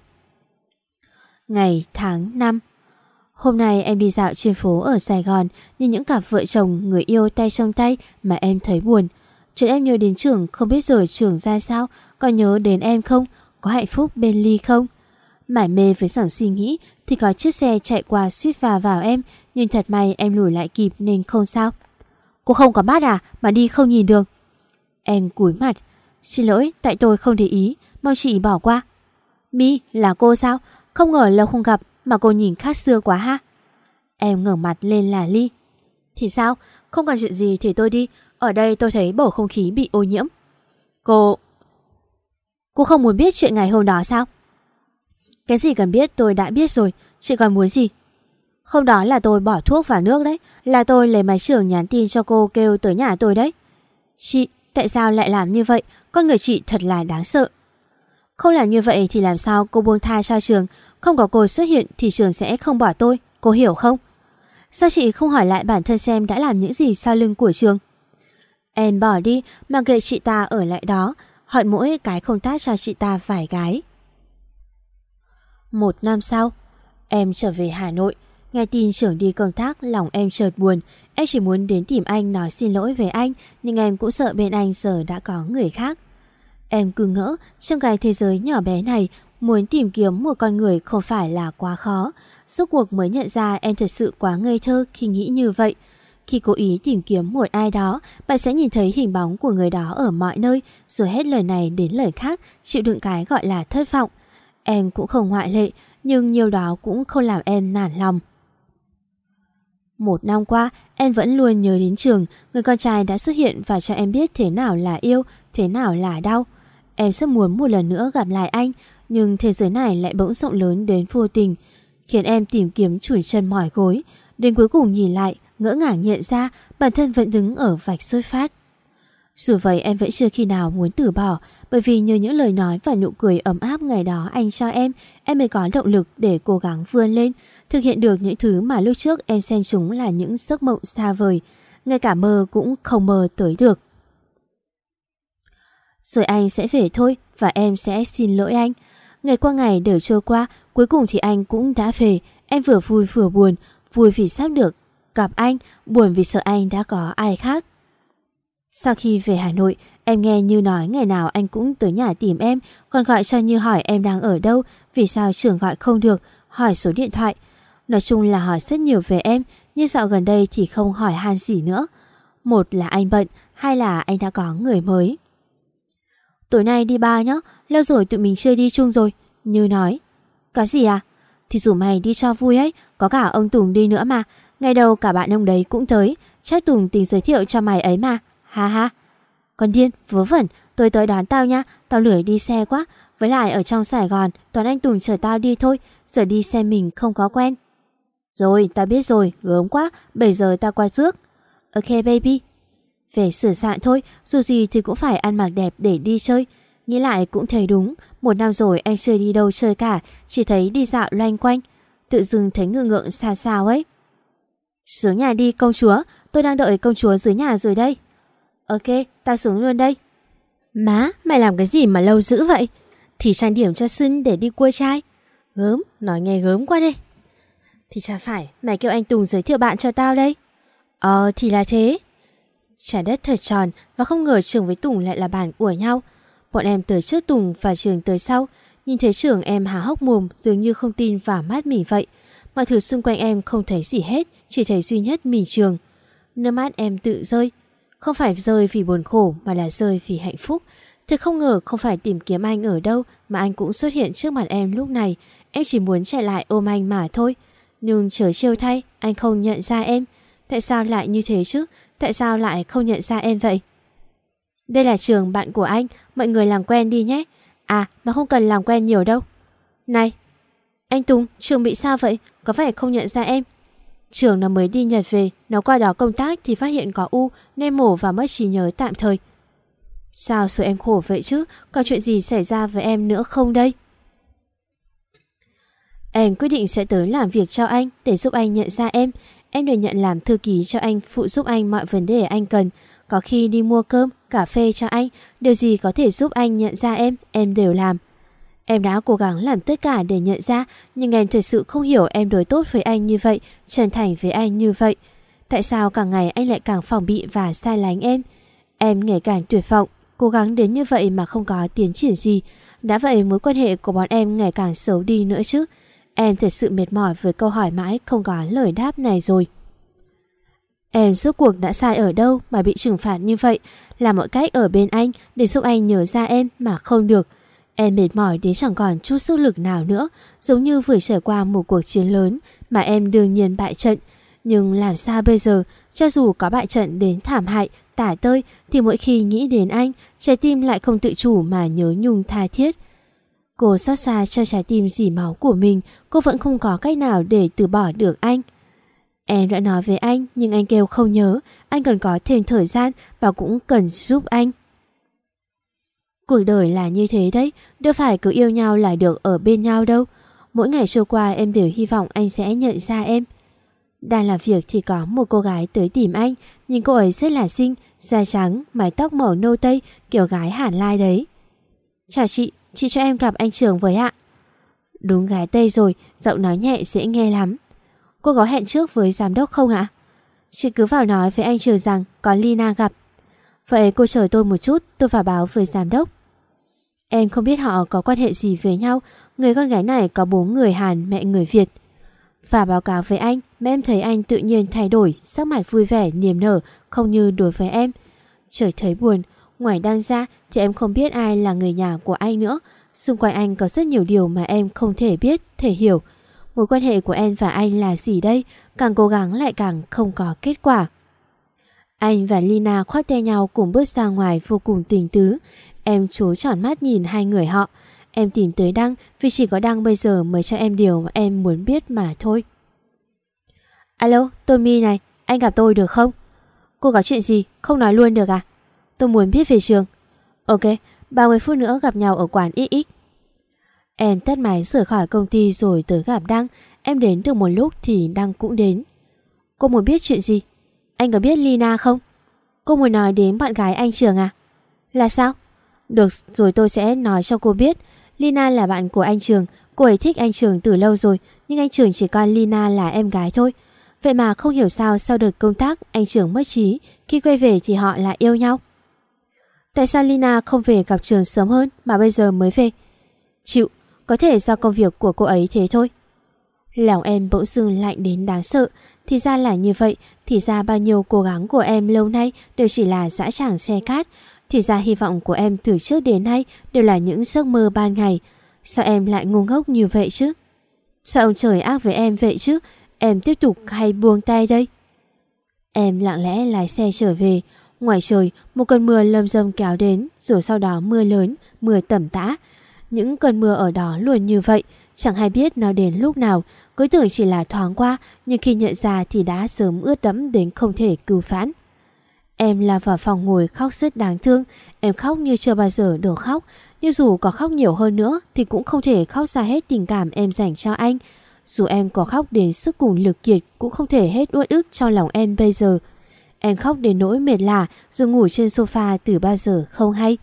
Ngày tháng năm. Hôm nay em đi dạo trên phố ở Sài Gòn, nhìn những cặp vợ chồng người yêu tay trong tay mà em thấy buồn. Chợt em nhớ đến Trường, không biết rồi Trường ra sao, có nhớ đến em không, có hạnh phúc bên Ly không. Mải mê với dòng suy nghĩ thì có chiếc xe chạy qua suýt va vào em, nhưng thật may em lùi lại kịp nên không sao. Cô không có mắt à mà đi không nhìn đường? Em cúi mặt. Xin lỗi, tại tôi không để ý, mong chị bỏ qua. Mi, là cô sao? Không ngờ lâu không gặp mà cô nhìn khác xưa quá ha. Em ngẩng mặt lên là Ly. Thì sao? Không còn chuyện gì thì tôi đi. Ở đây tôi thấy bầu không khí bị ô nhiễm. Cô... Cô không muốn biết chuyện ngày hôm đó sao? Cái gì cần biết tôi đã biết rồi. Chị còn muốn gì? Hôm đó là tôi bỏ thuốc vào nước đấy. Là tôi lấy máy Trường nhắn tin cho cô kêu tới nhà tôi đấy. Chị, tại sao lại làm như vậy? Con người chị thật là đáng sợ. Không làm như vậy thì làm sao cô buông tha cho Trường? Không có cô xuất hiện thì Trường sẽ không bỏ tôi. Cô hiểu không? Sao chị không hỏi lại bản thân xem đã làm những gì sau lưng của Trường? Em bỏ đi mà kệ chị ta ở lại đó. Hận mỗi cái không tát cho chị ta vài cái. Một năm sau, em trở về Hà Nội. Nghe tin Trường đi công tác, lòng em chợt buồn. Em chỉ muốn đến tìm anh nói xin lỗi về anh, nhưng em cũng sợ bên anh giờ đã có người khác. Em cứ ngỡ trong cái thế giới nhỏ bé này muốn tìm kiếm một con người không phải là quá khó. Rốt cuộc mới nhận ra em thật sự quá ngây thơ khi nghĩ như vậy. Khi cố ý tìm kiếm một ai đó, bạn sẽ nhìn thấy hình bóng của người đó ở mọi nơi, rồi hết lời này đến lời khác, chịu đựng cái gọi là thất vọng. Em cũng không ngoại lệ, nhưng nhiều đó cũng không làm em nản lòng. Một năm qua, em vẫn luôn nhớ đến Trường, người con trai đã xuất hiện và cho em biết thế nào là yêu, thế nào là đau. Em rất muốn một lần nữa gặp lại anh, nhưng thế giới này lại bỗng rộng lớn đến vô tình, khiến em tìm kiếm chùi chân mỏi gối. Đến cuối cùng nhìn lại, ngỡ ngàng nhận ra bản thân vẫn đứng ở vạch xuất phát. Dù vậy em vẫn chưa khi nào muốn từ bỏ, bởi vì nhờ những lời nói và nụ cười ấm áp ngày đó anh cho em, em mới có động lực để cố gắng vươn lên, thực hiện được những thứ mà lúc trước em xem chúng là những giấc mộng xa vời, ngay cả mơ cũng không mơ tới được. Rồi anh sẽ về thôi và em sẽ xin lỗi anh. Ngày qua ngày đều trôi qua, cuối cùng thì anh cũng đã về. Em vừa vui vừa buồn, vui vì sắp được gặp anh, buồn vì sợ anh đã có ai khác. Sau khi về Hà Nội, em nghe Như nói ngày nào anh cũng tới nhà tìm em, còn gọi cho Như hỏi em đang ở đâu, vì sao Trường gọi không được, hỏi số điện thoại. Nói chung là hỏi rất nhiều về em, nhưng dạo gần đây thì không hỏi han gì nữa. Một là anh bận, hai là anh đã có người mới. Tối nay đi bar nhá, lâu rồi tụi mình chưa đi chung rồi. Như nói. Có gì à? Thì rủ mày đi cho vui ấy, có cả ông Tùng đi nữa mà. Ngày đầu cả bạn ông đấy cũng tới, chắc Tùng tính giới thiệu cho mày ấy mà. Ha ha. Con điên, vớ vẩn, tôi tới đón tao nha, tao lười đi xe quá. Với lại ở trong Sài Gòn, toàn anh Tùng chở tao đi thôi, giờ đi xe mình không có quen. Rồi, tao biết rồi, gớm quá, bây giờ tao qua trước. Ok baby. Về sửa soạn thôi, dù gì thì cũng phải ăn mặc đẹp để đi chơi. Nghĩ lại cũng thấy đúng, một năm rồi em chưa đi đâu chơi cả, chỉ thấy đi dạo loanh quanh. Tự dưng thấy ngượng ngượng sao sao ấy. Xuống nhà đi công chúa, tôi đang đợi công chúa dưới nhà rồi đây. Ok, tao xuống luôn đây. Má, mày làm cái gì mà lâu dữ vậy? Thì trang điểm cho xinh để đi cua trai. Gớm, nói nghe gớm quá đây. Thì chả phải, mày kêu anh Tùng giới thiệu bạn cho tao đây. Ờ, thì là thế. Trái đất thật tròn và không ngờ Trường với Tùng lại là bạn của nhau. Bọn em tới trước Tùng và Trường tới sau. Nhìn thấy Trường em há hốc mồm, dường như không tin vào mắt mình vậy. Mọi thứ xung quanh em không thấy gì hết, chỉ thấy duy nhất mình Trường. Nước mắt em tự rơi. Không phải rơi vì buồn khổ mà là rơi vì hạnh phúc. Thật không ngờ không phải tìm kiếm anh ở đâu mà anh cũng xuất hiện trước mặt em lúc này. Em chỉ muốn chạy lại ôm anh mà thôi. Nhưng trời trêu thay, anh không nhận ra em. Tại sao lại như thế chứ? Tại sao lại không nhận ra em vậy? Đây là Trường, bạn của anh, mọi người làm quen đi nhé. À, mà không cần làm quen nhiều đâu. Này, anh Tùng, Trường bị sao vậy? Có phải không nhận ra em? Trường nó mới đi Nhật về, nó qua đó công tác thì phát hiện có u nên mổ và mất trí nhớ tạm thời. Sao số em khổ vậy chứ? Có chuyện gì xảy ra với em nữa không đây? Em quyết định sẽ tới làm việc cho anh để giúp anh nhận ra em. Em được nhận làm thư ký cho anh, phụ giúp anh mọi vấn đề anh cần. Có khi đi mua cơm, cà phê cho anh, điều gì có thể giúp anh nhận ra em, em đều làm. Em đã cố gắng làm tất cả để nhận ra, nhưng em thật sự không hiểu em đối tốt với anh như vậy, chân thành với anh như vậy. Tại sao càng ngày anh lại càng phòng bị và xa lánh em? Em ngày càng tuyệt vọng, cố gắng đến như vậy mà không có tiến triển gì. Đã vậy mối quan hệ của bọn em ngày càng xấu đi nữa chứ. Em thật sự mệt mỏi với câu hỏi mãi không có lời đáp này rồi. Em rốt cuộc đã sai ở đâu mà bị trừng phạt như vậy? Làm mọi cách ở bên anh để giúp anh nhớ ra em mà không được. Em mệt mỏi đến chẳng còn chút sức lực nào nữa, giống như vừa trải qua một cuộc chiến lớn mà em đương nhiên bại trận. Nhưng làm sao bây giờ? Cho dù có bại trận đến thảm hại, tả tơi, thì mỗi khi nghĩ đến anh, trái tim lại không tự chủ mà nhớ nhung tha thiết. Cô xót xa cho trái tim dỉ máu của mình, cô vẫn không có cách nào để từ bỏ được anh. Em đã nói với anh nhưng anh kêu không nhớ, anh cần có thêm thời gian và cũng cần giúp anh. Cuộc đời là như thế đấy, đâu phải cứ yêu nhau là được ở bên nhau đâu. Mỗi ngày trôi qua em đều hy vọng anh sẽ nhận ra em. Đang làm việc thì có một cô gái tới tìm anh, nhìn cô ấy rất là xinh, da trắng, mái tóc màu nâu tây, kiểu gái Hàn Lai đấy. Chào chị, chị cho em gặp anh Trường với ạ. Đúng gái Tây rồi, giọng nói nhẹ dễ nghe lắm. Cô có hẹn trước với giám đốc không ạ? Chị cứ vào nói với anh Trường rằng có Lina gặp. Vậy cô chờ tôi một chút, tôi vào báo với giám đốc. Em không biết họ có quan hệ gì với nhau. Người con gái này có bố người Hàn, mẹ người Việt. Và báo cáo với anh, mà em thấy anh tự nhiên thay đổi, sắc mặt vui vẻ, niềm nở, không như đối với em. Trời thấy buồn, ngoài Đăng ra thì em không biết ai là người nhà của anh nữa. Xung quanh anh có rất nhiều điều mà em không thể biết, thể hiểu. Mối quan hệ của em và anh là gì đây? Càng cố gắng lại càng không có kết quả. Anh và Lina khoác tay nhau cùng bước ra ngoài vô cùng tình tứ. Em trố tròn mắt nhìn hai người họ. Em tìm tới Đăng vì chỉ có Đăng bây giờ mới cho em điều mà em muốn biết mà thôi. Alo, tôi My này, anh gặp tôi được không? Cô có chuyện gì, không nói luôn được à? Tôi muốn biết về trường. Ok, ba mươi phút nữa gặp nhau ở quán ích ích. Em tắt máy rời khỏi công ty rồi tới gặp Đăng. Em đến được một lúc thì Đăng cũng đến. Cô muốn biết chuyện gì? Anh có biết Lina không? Cô muốn nói đến bạn gái anh Trường à? Là sao? Được rồi, tôi sẽ nói cho cô biết. Lina là bạn của anh Trường. Cô ấy thích anh Trường từ lâu rồi, nhưng anh Trường chỉ coi Lina là em gái thôi. Vậy mà không hiểu sao sau đợt công tác anh Trường mất trí, khi quay về thì họ lại yêu nhau. Tại sao Lina không về gặp Trường sớm hơn mà bây giờ mới về? Chịu, có thể do công việc của cô ấy thế thôi. Lòng em bỗng dưng lạnh đến đáng sợ. Thì ra là như vậy. Thì ra bao nhiêu cố gắng của em lâu nay đều chỉ là dã tràng xe cát. Thì ra hy vọng của em từ trước đến nay đều là những giấc mơ ban ngày. Sao em lại ngu ngốc như vậy chứ? Sao ông trời ác với em vậy chứ? Em tiếp tục hay buông tay đây? Em lặng lẽ lái xe trở về. Ngoài trời một cơn mưa lâm râm kéo đến, rồi sau đó mưa lớn, mưa tầm tã. Những cơn mưa ở đó luôn như vậy, chẳng hay biết nó đến lúc nào. Cứ tưởng chỉ là thoáng qua, nhưng khi nhận ra thì đã sớm ướt đẫm đến không thể cứu vãn. Em lao vào phòng ngồi khóc rất đáng thương. Em khóc như chưa bao giờ được khóc. Nhưng dù có khóc nhiều hơn nữa thì cũng không thể khóc ra hết tình cảm em dành cho anh. Dù em có khóc đến sức cùng lực kiệt cũng không thể hết uất ức trong lòng em bây giờ. Em khóc đến nỗi mệt lả rồi ngủ trên sofa từ bao giờ không hay.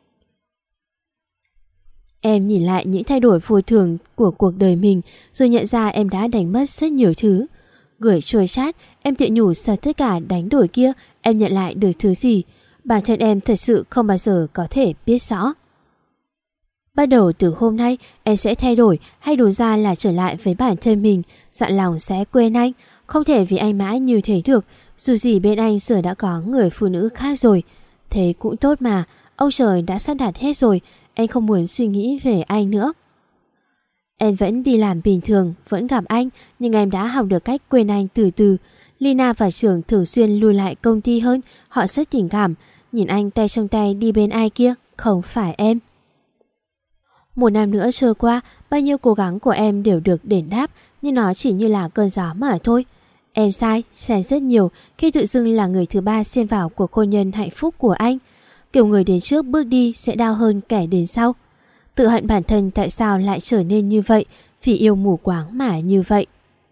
Em nhìn lại những thay đổi vô thường của cuộc đời mình rồi nhận ra em đã đánh mất rất nhiều thứ. Gửi chua chát, em tự nhủ sau tất cả đánh đổi kia em nhận lại được thứ gì. Bản thân em thật sự không bao giờ có thể biết rõ. Bắt đầu từ hôm nay em sẽ thay đổi, hay đủ ra là trở lại với bản thân mình, dặn lòng sẽ quên anh. Không thể vì anh mãi như thế được. Dù gì bên anh giờ đã có người phụ nữ khác rồi. Thế cũng tốt mà, ông trời đã sắp đặt hết rồi. Em không muốn suy nghĩ về anh nữa. Em vẫn đi làm bình thường, vẫn gặp anh, nhưng em đã học được cách quên anh từ từ. Lina và Trường thường xuyên lui lại công ty hơn. Họ rất tình cảm. Nhìn anh tay trong tay đi bên ai kia, không phải em. Một năm nữa trôi qua, bao nhiêu cố gắng của em đều được đền đáp, nhưng nó chỉ như là cơn gió mà thôi. Em sai, sai rất nhiều khi tự dưng là người thứ ba xen vào cuộc hôn nhân hạnh phúc của anh. Kiểu người đến trước bước đi sẽ đau hơn kẻ đến sau. Tự hận bản thân tại sao lại trở nên như vậy, vì yêu mù quáng mà như vậy.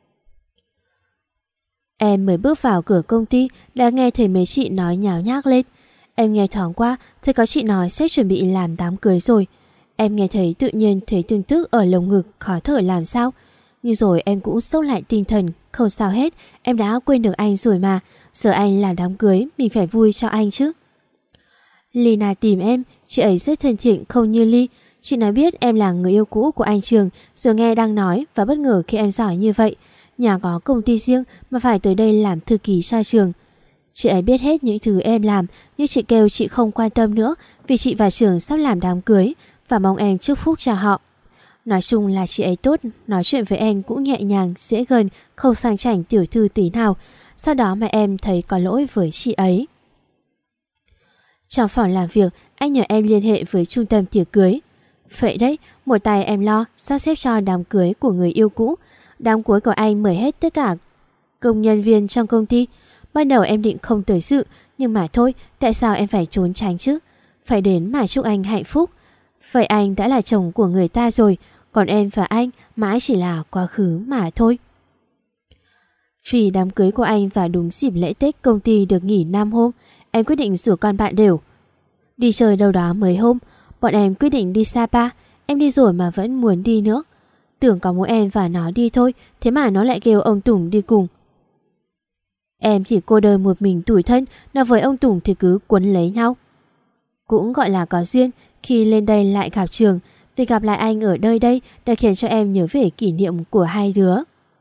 Em mới bước vào cửa công ty đã nghe thấy mấy chị nói nháo nhác lên. Em nghe thoáng qua thấy có chị nói sẽ chuẩn bị làm đám cưới rồi. Em nghe thấy tự nhiên thấy tương tức ở lồng ngực, khó thở làm sao. Nhưng rồi em cũng sốc lại tinh thần. Không sao hết, em đã quên được anh rồi mà. Giờ anh làm đám cưới, mình phải vui cho anh chứ. Lina tìm em, chị ấy rất thân thiện không như Ly. Chị nói biết em là người yêu cũ của anh Trường, rồi nghe đang nói và bất ngờ khi em giỏi như vậy. Nhà có công ty riêng mà phải tới đây làm thư ký cho Trường. Chị ấy biết hết những thứ em làm, nhưng chị kêu chị không quan tâm nữa vì chị và Trường sắp làm đám cưới và mong em chúc phúc cho họ. Nói chung là chị ấy tốt, nói chuyện với em cũng nhẹ nhàng, dễ gần, không sang chảnh tiểu thư tí nào. Sau đó mà em thấy có lỗi với chị ấy. Trong phòng làm việc, anh nhờ em liên hệ với trung tâm tiệc cưới. Vậy đấy, một tay em lo sắp xếp cho đám cưới của người yêu cũ. Đám cưới của anh mời hết tất cả công nhân viên trong công ty. Ban đầu em định không tới dự, nhưng mà thôi, tại sao em phải trốn tránh chứ? Phải đến mà chúc anh hạnh phúc. Vậy anh đã là chồng của người ta rồi, còn em và anh mãi chỉ là quá khứ mà thôi. Vì đám cưới của anh vào đúng dịp lễ Tết công ty được nghỉ năm hôm, em quyết định rủ con bạn đều đi chơi đâu đó mấy hôm. Bọn em quyết định đi Sapa. Em đi rồi mà vẫn muốn đi nữa. Tưởng có mỗi em và nó đi thôi, thế mà nó lại kêu ông Tùng đi cùng. Em chỉ cô đơn một mình tủi thân, nó với ông Tùng thì cứ quấn lấy nhau. Cũng gọi là có duyên. khi lên đây lại gặp Trường. Vì gặp lại anh ở nơi đây đã khiến cho em nhớ về kỷ niệm của hai đứa.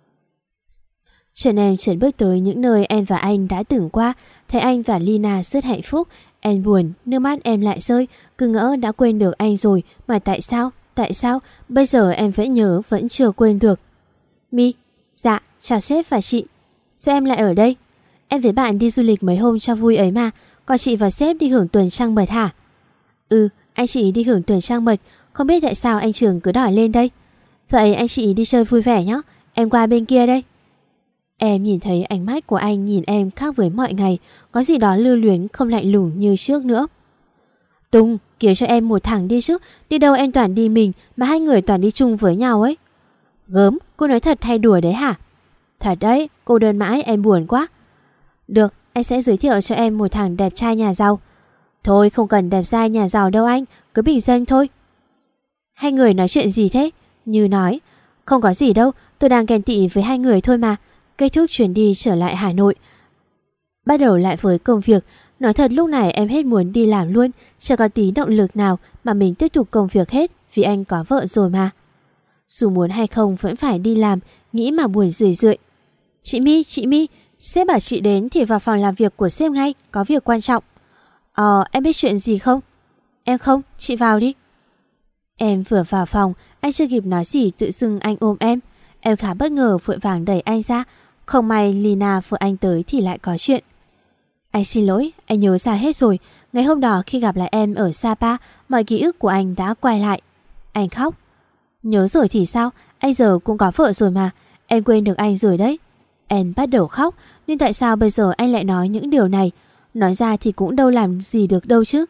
Chân em chuyển bước tới những nơi em và anh đã từng qua. Thấy anh và Lina rất hạnh phúc. Em buồn, nước mắt em lại rơi. Cứ ngỡ đã quên được anh rồi. Mà tại sao? Tại sao? Bây giờ em vẫn nhớ, vẫn chưa quên được. Mi, dạ, chào sếp và chị. Sao em lại ở đây? Em với bạn đi du lịch mấy hôm cho vui ấy mà. Còn chị và sếp đi hưởng tuần trăng mật hả? Ừ, anh chị đi hưởng tuần trăng mật. Không biết tại sao anh Trường cứ đòi lên đây. Vậy anh chị đi chơi vui vẻ nhé. Em qua bên kia đây. Em nhìn thấy ánh mắt của anh nhìn em khác với mọi ngày. Có gì đó lưu luyến, không lạnh lùng như trước nữa. Tùng, kiếm cho em một thằng đi chứ. Đi đâu em toàn đi mình, mà hai người toàn đi chung với nhau ấy. Gớm, cô nói thật hay đùa đấy hả? Thật đấy, cô đơn mãi em buồn quá. Được, anh sẽ giới thiệu cho em một thằng đẹp trai nhà giàu. Thôi không cần đẹp trai nhà giàu đâu anh, cứ bình dân thôi. Hai người nói chuyện gì thế? Như nói, không có gì đâu, tôi đang ghen tị với hai người thôi mà. Kết thúc chuyến đi trở lại Hà Nội, bắt đầu lại với công việc. Nói thật lúc này em hết muốn đi làm luôn. Chẳng có tí động lực nào mà mình tiếp tục công việc hết. Vì anh có vợ rồi mà. Dù muốn hay không vẫn phải đi làm. Nghĩ mà buồn rười rượi. Chị My, chị My, sếp bảo chị đến thì vào phòng làm việc của sếp ngay. Có việc quan trọng. Ờ, em biết chuyện gì không? Em không, chị vào đi. Em vừa vào phòng, anh chưa kịp nói gì tự dưng anh ôm em. Em khá bất ngờ vội vàng đẩy anh ra. Không may Lina vừa anh tới thì lại có chuyện. Anh xin lỗi, anh nhớ ra hết rồi. Ngày hôm đó khi gặp lại em ở Sapa, mọi ký ức của anh đã quay lại. Anh khóc. Nhớ rồi thì sao? Anh giờ cũng có vợ rồi mà. Em quên được anh rồi đấy. Em bắt đầu khóc. Nhưng tại sao bây giờ anh lại nói những điều này? Nói ra thì cũng đâu làm gì được đâu chứ.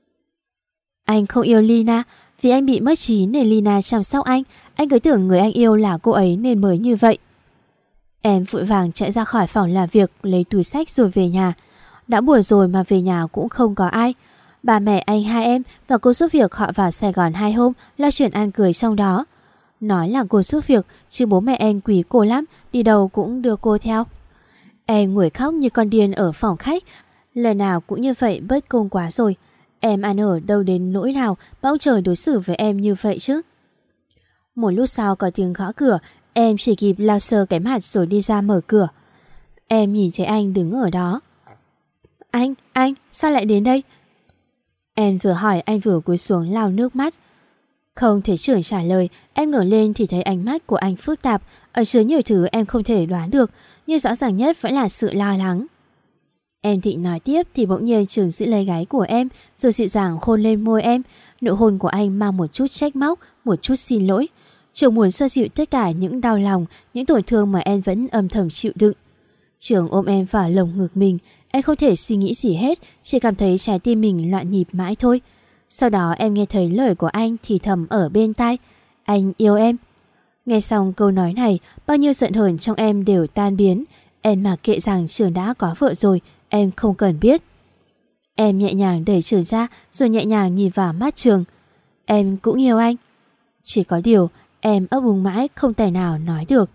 Anh không yêu Lina. Vì anh bị mất trí nên Lina chăm sóc anh. Anh cứ tưởng người anh yêu là cô ấy nên mới như vậy. Em vội vàng chạy ra khỏi phòng làm việc, lấy túi xách rồi về nhà. Đã buồn rồi mà về nhà cũng không có ai. Bà mẹ anh hai em và cô giúp việc họ vào Sài Gòn hai hôm lo chuyện ăn cưới trong đó. Nói là cô giúp việc chứ bố mẹ em quý cô lắm, đi đâu cũng đưa cô theo. Em ngồi khóc như con điên ở phòng khách. Lần nào cũng như vậy, bất công quá rồi. Em ăn ở đâu đến nỗi nào mà ông trời đối xử với em như vậy chứ. Một lúc sau có tiếng gõ cửa. Em chỉ kịp lau sơ cái mặt rồi đi ra mở cửa. Em nhìn thấy anh đứng ở đó. Anh, anh, sao lại đến đây? Em vừa hỏi anh vừa cúi xuống lau nước mắt. Không thể trưởng trả lời. Em ngẩng lên thì thấy ánh mắt của anh phức tạp, ở chứa nhiều thứ em không thể đoán được, nhưng rõ ràng nhất vẫn là sự lo lắng. Em định nói tiếp thì bỗng nhiên Trường giữ lấy gáy của em rồi dịu dàng hôn lên môi em. Nụ hôn của anh mang một chút trách móc, một chút xin lỗi. Trường muốn xoa dịu tất cả những đau lòng, những tổn thương mà em vẫn âm thầm chịu đựng. Trường ôm em vào lồng ngực mình. Em không thể suy nghĩ gì hết, chỉ cảm thấy trái tim mình loạn nhịp mãi thôi. Sau đó em nghe thấy lời của anh thì thầm ở bên tai. Anh yêu em. Nghe xong câu nói này, bao nhiêu giận hờn trong em đều tan biến. Em mặc kệ rằng Trường đã có vợ rồi, em không cần biết. Em nhẹ nhàng đẩy Trường ra rồi nhẹ nhàng nhìn vào mắt Trường. Em cũng yêu anh. Chỉ có điều em ấp úng mãi không thể nào nói được.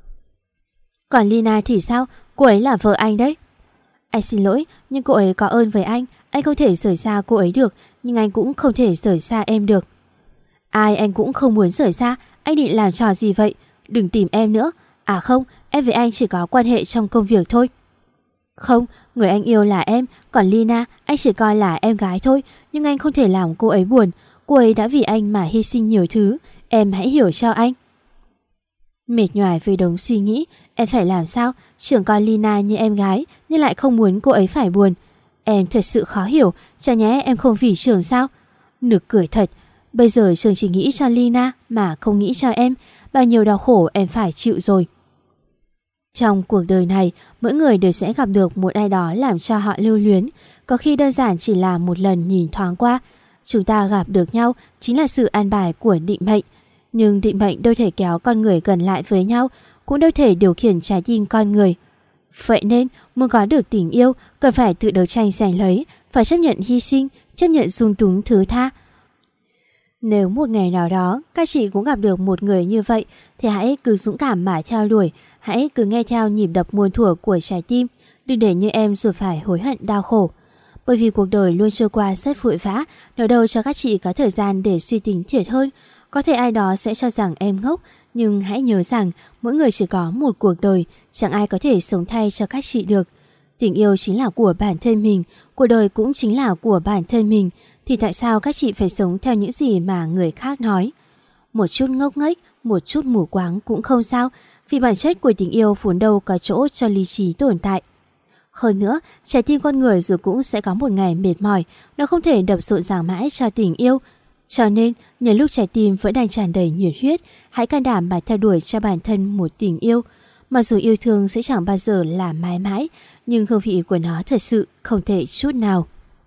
Còn Lina thì sao? Cô ấy là vợ anh đấy. Anh xin lỗi, nhưng cô ấy có ơn với anh. Anh không thể rời xa cô ấy được, nhưng anh cũng không thể rời xa em được. Ai anh cũng không muốn rời xa. Anh định làm trò gì vậy? Đừng tìm em nữa. À không, em với anh chỉ có quan hệ trong công việc thôi. Không, người anh yêu là em. Còn Lina, anh chỉ coi là em gái thôi. Nhưng anh không thể làm cô ấy buồn. Cô ấy đã vì anh mà hy sinh nhiều thứ. Em hãy hiểu cho anh. Mệt nhoài với đống suy nghĩ. Em phải làm sao? Trường coi Lina như em gái, nhưng lại không muốn cô ấy phải buồn. Em thật sự khó hiểu. Chả nhẽ em không vì Trường sao? Nực cười thật. Bây giờ Trường chỉ nghĩ cho Lina mà không nghĩ cho em. Bao nhiêu đau khổ em phải chịu rồi. Trong cuộc đời này, mỗi người đều sẽ gặp được một ai đó làm cho họ lưu luyến. Có khi đơn giản chỉ là một lần nhìn thoáng qua. Chúng ta gặp được nhau chính là sự an bài của định mệnh. Nhưng định mệnh đâu thể kéo con người gần lại với nhau, cũng đâu thể điều khiển trái tim con người. Vậy nên, muốn có được tình yêu, cần phải tự đấu tranh giành lấy, phải chấp nhận hy sinh, chấp nhận dung túng thứ tha. Nếu một ngày nào đó các chị cũng gặp được một người như vậy, thì hãy cứ dũng cảm mà theo đuổi, hãy cứ nghe theo nhịp đập muôn thuở của trái tim, đừng để như em rồi phải hối hận đau khổ. Bởi vì cuộc đời luôn trôi qua rất vội vã, đâu đâu cho các chị có thời gian để suy tính thiệt hơn. Có thể ai đó sẽ cho rằng em ngốc, nhưng hãy nhớ rằng mỗi người chỉ có một cuộc đời, chẳng ai có thể sống thay cho các chị được. Tình yêu chính là của bản thân mình, cuộc đời cũng chính là của bản thân mình, thì tại sao các chị phải sống theo những gì mà người khác nói? Một chút ngốc nghếch, một chút mù quáng cũng không sao, vì bản chất của tình yêu vốn đâu có chỗ cho lý trí tồn tại. Hơn nữa, trái tim con người rồi cũng sẽ có một ngày mệt mỏi, nó không thể đập rộn ràng mãi cho tình yêu. Cho nên, nhờ lúc trái tim vẫn đang tràn đầy nhiệt huyết, hãy can đảm mà theo đuổi cho bản thân một tình yêu. Mặc dù yêu thương sẽ chẳng bao giờ là mãi mãi, nhưng hương vị của nó thật sự không thể chút nào.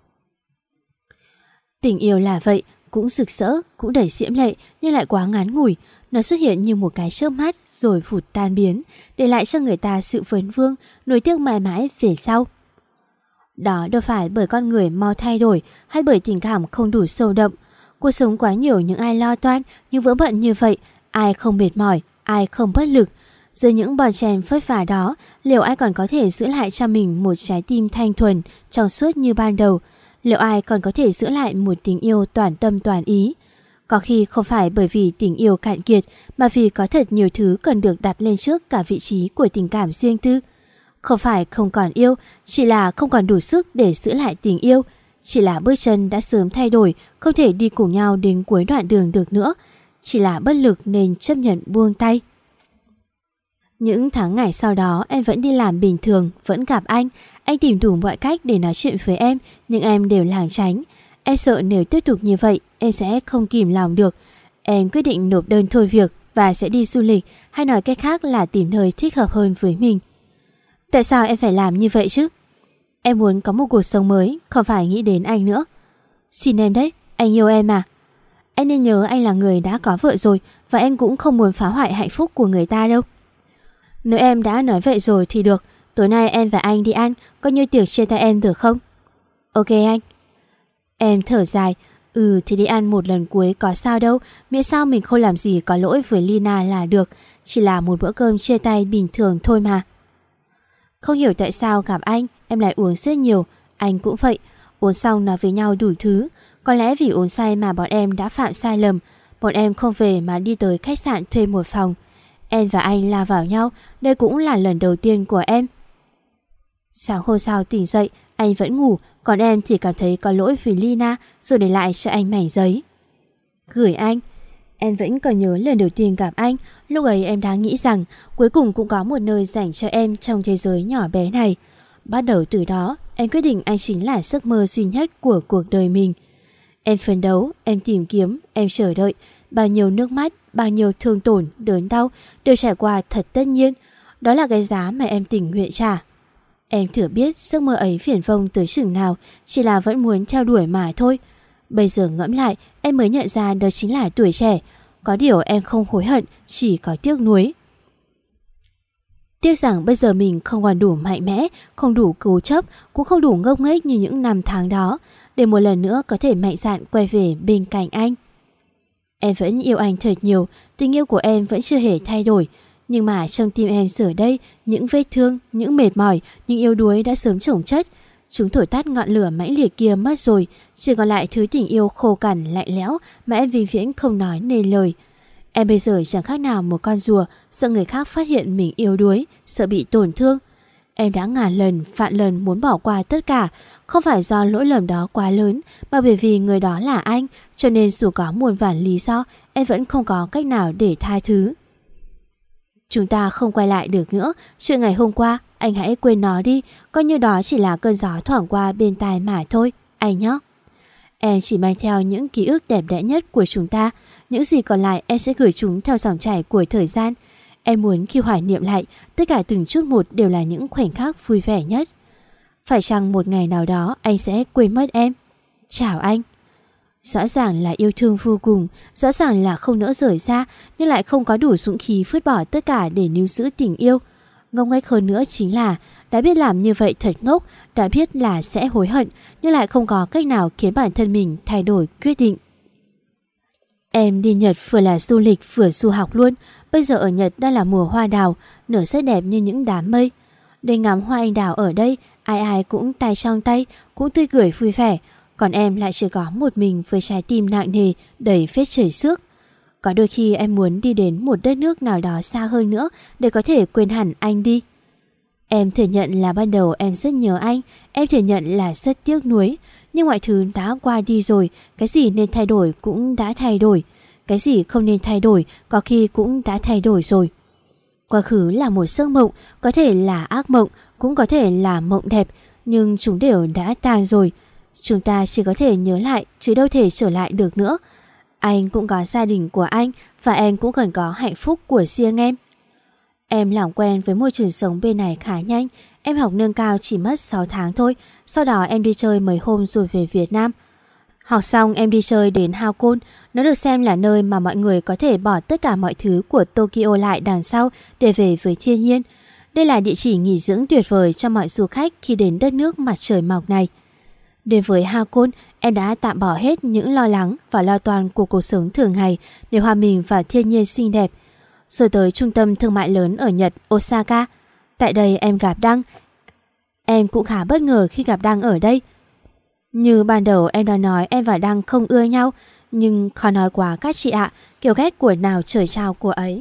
Tình yêu là vậy, cũng rực rỡ, cũng đầy diễm lệ, nhưng lại quá ngắn ngủi. Nó xuất hiện như một cái chớp mắt rồi vụt tan biến, để lại cho người ta sự vấn vương, nối tiếc mãi mãi về sau. Đó đâu phải bởi con người mau thay đổi hay bởi tình cảm không đủ sâu đậm. Cuộc sống quá nhiều những ai lo toan nhưng vỡ bận như vậy, ai không mệt mỏi, ai không bất lực. Dưới những bon chen vất vả đó, liệu ai còn có thể giữ lại cho mình một trái tim thanh thuần, trong suốt như ban đầu? Liệu ai còn có thể giữ lại một tình yêu toàn tâm toàn ý? Có khi không phải bởi vì tình yêu cạn kiệt, mà vì có thật nhiều thứ cần được đặt lên trước cả vị trí của tình cảm riêng tư. Không phải không còn yêu, chỉ là không còn đủ sức để giữ lại tình yêu. Chỉ là bước chân đã sớm thay đổi, không thể đi cùng nhau đến cuối đoạn đường được nữa. Chỉ là bất lực nên chấp nhận buông tay. Những tháng ngày sau đó em vẫn đi làm bình thường, vẫn gặp anh. Anh tìm đủ mọi cách để nói chuyện với em, nhưng em đều lảng tránh. Em sợ nếu tiếp tục như vậy, em sẽ không kìm lòng được. Em quyết định nộp đơn thôi việc và sẽ đi du lịch, hay nói cách khác là tìm nơi thích hợp hơn với mình. Tại sao em phải làm như vậy chứ? Em muốn có một cuộc sống mới, không phải nghĩ đến anh nữa. Xin em đấy, anh yêu em mà. Anh nên nhớ anh là người đã có vợ rồi, và em cũng không muốn phá hoại hạnh phúc của người ta đâu. Nếu em đã nói vậy rồi thì được. Tối nay em và anh đi ăn, coi như tiệc chia tay em được không? Ok anh. Em thở dài. Ừ thì đi ăn một lần cuối có sao đâu, miễn sao mình không làm gì có lỗi với Lina là được. Chỉ là một bữa cơm chia tay bình thường thôi mà. Không hiểu tại sao gặp anh em lại uống rất nhiều. Anh cũng vậy. Uống xong nói với nhau đủ thứ. Có lẽ vì uống say mà bọn em đã phạm sai lầm. Bọn em không về mà đi tới khách sạn thuê một phòng. Em và anh la vào nhau. Đây cũng là lần đầu tiên của em. Sáng hôm sau tỉnh dậy, anh vẫn ngủ, còn em thì cảm thấy có lỗi vì Lina, rồi để lại cho anh mảnh giấy. Gửi anh. Em vẫn còn nhớ lần đầu tiên gặp anh. Lúc ấy em đã nghĩ rằng cuối cùng cũng có một nơi dành cho em trong thế giới nhỏ bé này. Bắt đầu từ đó, em quyết định anh chính là giấc mơ duy nhất của cuộc đời mình. Em phấn đấu, em tìm kiếm, em chờ đợi. Bao nhiêu nước mắt, bao nhiêu thương tổn, đớn đau đều trải qua thật tất nhiên. Đó là cái giá mà em tình nguyện trả. Em thử biết giấc mơ ấy viển vông tới chừng nào, chỉ là vẫn muốn theo đuổi mà thôi. Bây giờ ngẫm lại, em mới nhận ra đó chính là tuổi trẻ. Có điều em không hối hận, chỉ có tiếc nuối. Tiếc rằng bây giờ mình không còn đủ mạnh mẽ, không đủ cố chấp, cũng không đủ ngốc nghếch như những năm tháng đó, để một lần nữa có thể mạnh dạn quay về bên cạnh anh. Em vẫn yêu anh thật nhiều, tình yêu của em vẫn chưa hề thay đổi. Nhưng mà trong tim em giờ đây, những vết thương, những mệt mỏi, những yếu đuối đã sớm chồng chất. Chúng thổi tắt ngọn lửa mãnh liệt kia mất rồi, chỉ còn lại thứ tình yêu khô cằn lạnh lẽo mà em vĩnh viễn không nói nên lời. Em bây giờ chẳng khác nào một con rùa, sợ người khác phát hiện mình yếu đuối, sợ bị tổn thương. Em đã ngàn lần, vạn lần muốn bỏ qua tất cả, không phải do lỗi lầm đó quá lớn, mà bởi vì người đó là anh, cho nên dù có muôn vàn lý do, em vẫn không có cách nào để tha thứ. Chúng ta không quay lại được nữa. Chuyện ngày hôm qua, anh hãy quên nó đi. Coi như đó chỉ là cơn gió thoảng qua bên tai mà thôi, anh nhé. Em chỉ mang theo những ký ức đẹp đẽ nhất của chúng ta. Những gì còn lại em sẽ gửi chúng theo dòng chảy của thời gian. Em muốn khi hoài niệm lại, tất cả từng chút một đều là những khoảnh khắc vui vẻ nhất. Phải chăng một ngày nào đó anh sẽ quên mất em? Chào anh. Rõ ràng là yêu thương vô cùng, rõ ràng là không nỡ rời ra, nhưng lại không có đủ dũng khí vứt bỏ tất cả để níu giữ tình yêu. Ngốc nghếch hơn nữa chính là đã biết làm như vậy thật ngốc, đã biết là sẽ hối hận, nhưng lại không có cách nào khiến bản thân mình thay đổi quyết định. Em đi Nhật vừa là du lịch vừa du học luôn. Bây giờ ở Nhật đang là mùa hoa đào, nở rất đẹp như những đám mây. Để ngắm hoa anh đào ở đây, Ai ai cũng tay trong tay, cũng tươi cười vui vẻ. Còn em lại chỉ có một mình với trái tim nặng nề, đầy vết chảy xước. Có đôi khi em muốn đi đến một đất nước nào đó xa hơn nữa để có thể quên hẳn anh đi. Em thừa nhận là ban đầu em rất nhớ anh, em thừa nhận là rất tiếc nuối. Nhưng mọi thứ đã qua đi rồi, cái gì nên thay đổi cũng đã thay đổi. Cái gì không nên thay đổi có khi cũng đã thay đổi rồi. Quá khứ là một giấc mộng, có thể là ác mộng, cũng có thể là mộng đẹp, nhưng chúng đều đã tan rồi. Chúng ta chỉ có thể nhớ lại chứ đâu thể trở lại được nữa. Anh cũng có gia đình của anh và em cũng cần có hạnh phúc của riêng em. Em làm quen với môi trường sống bên này khá nhanh. Em học nâng cao chỉ mất sáu tháng thôi. Sau đó em đi chơi mấy hôm rồi về Việt Nam. Học xong em đi chơi đến Hakone. Nó được xem là nơi mà mọi người có thể bỏ tất cả mọi thứ của Tokyo lại đằng sau để về với thiên nhiên. Đây là địa chỉ nghỉ dưỡng tuyệt vời cho mọi du khách khi đến đất nước mặt trời mọc này. Đến với Hakone, em đã tạm bỏ hết những lo lắng và lo toan của cuộc sống thường ngày để hòa mình vào thiên nhiên xinh đẹp. Rồi tới trung tâm thương mại lớn ở Nhật, Osaka. Tại đây em gặp Đăng. Em cũng khá bất ngờ khi gặp Đăng ở đây. Như ban đầu em đã nói em và Đăng không ưa nhau, nhưng khó nói quá các chị ạ, kiểu ghét của nào trời trao của ấy.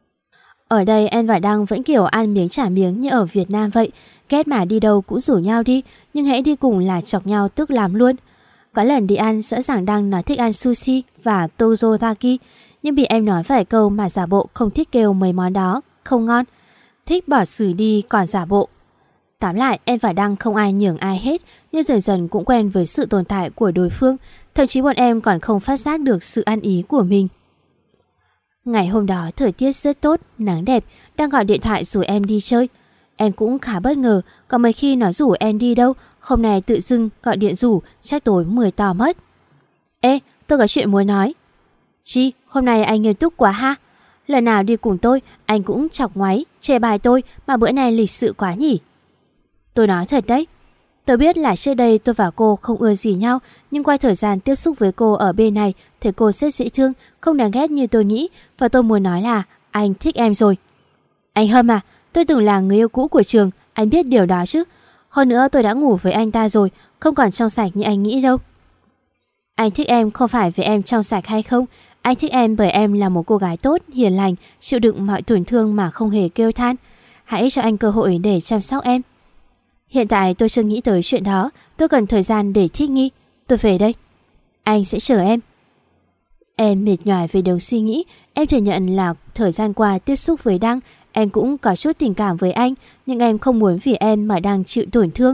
Ở đây em và Đăng vẫn kiểu ăn miếng trả miếng như ở Việt Nam vậy. Ghét mà đi đâu cũng rủ nhau đi, nhưng hãy đi cùng là chọc nhau tức làm luôn. Có lần đi ăn, rõ ràng Đăng nói thích ăn sushi và tozotaki, nhưng bị em nói vài câu mà giả bộ không thích, kêu mấy món đó không ngon, thích bỏ xử đi còn giả bộ. Tóm lại em và Đăng không ai nhường ai hết, nhưng dần dần cũng quen với sự tồn tại của đối phương. Thậm chí bọn em còn không phát giác được sự ăn ý của mình. Ngày hôm đó thời tiết rất tốt, nắng đẹp. Đăng gọi điện thoại rủ em đi chơi. Em cũng khá bất ngờ, có mấy khi nó rủ em đi đâu, hôm nay tự dưng gọi điện rủ, chắc tối mười tỏ mất. Ê, tôi có chuyện muốn nói. Chi, hôm nay anh nghiêm túc quá ha. Lần nào đi cùng tôi, anh cũng chọc ngoáy, chê bài tôi, mà bữa nay lịch sự quá nhỉ. Tôi nói thật đấy. Tôi biết là trước đây tôi và cô không ưa gì nhau, nhưng qua thời gian tiếp xúc với cô ở bên này, thấy cô rất dễ thương, không đáng ghét như tôi nghĩ, và tôi muốn nói là anh thích em rồi. Anh Hâm à, tôi từng là người yêu cũ của Trường, anh biết điều đó chứ. Hơn nữa tôi đã ngủ với anh ta rồi, không còn trong sạch như anh nghĩ đâu. Anh thích em không phải vì em trong sạch hay không, anh thích em bởi em là một cô gái tốt, hiền lành, chịu đựng mọi tổn thương mà không hề kêu than. Hãy cho anh cơ hội để chăm sóc em. Hiện tại tôi chưa nghĩ tới chuyện đó, tôi cần thời gian để thích nghi. Tôi về đây. Anh sẽ chờ em. Em mệt nhoài về đầu suy nghĩ. Em thừa nhận là thời gian qua tiếp xúc với Đăng, em cũng có chút tình cảm với anh, nhưng em không muốn vì em mà đang chịu tổn thương.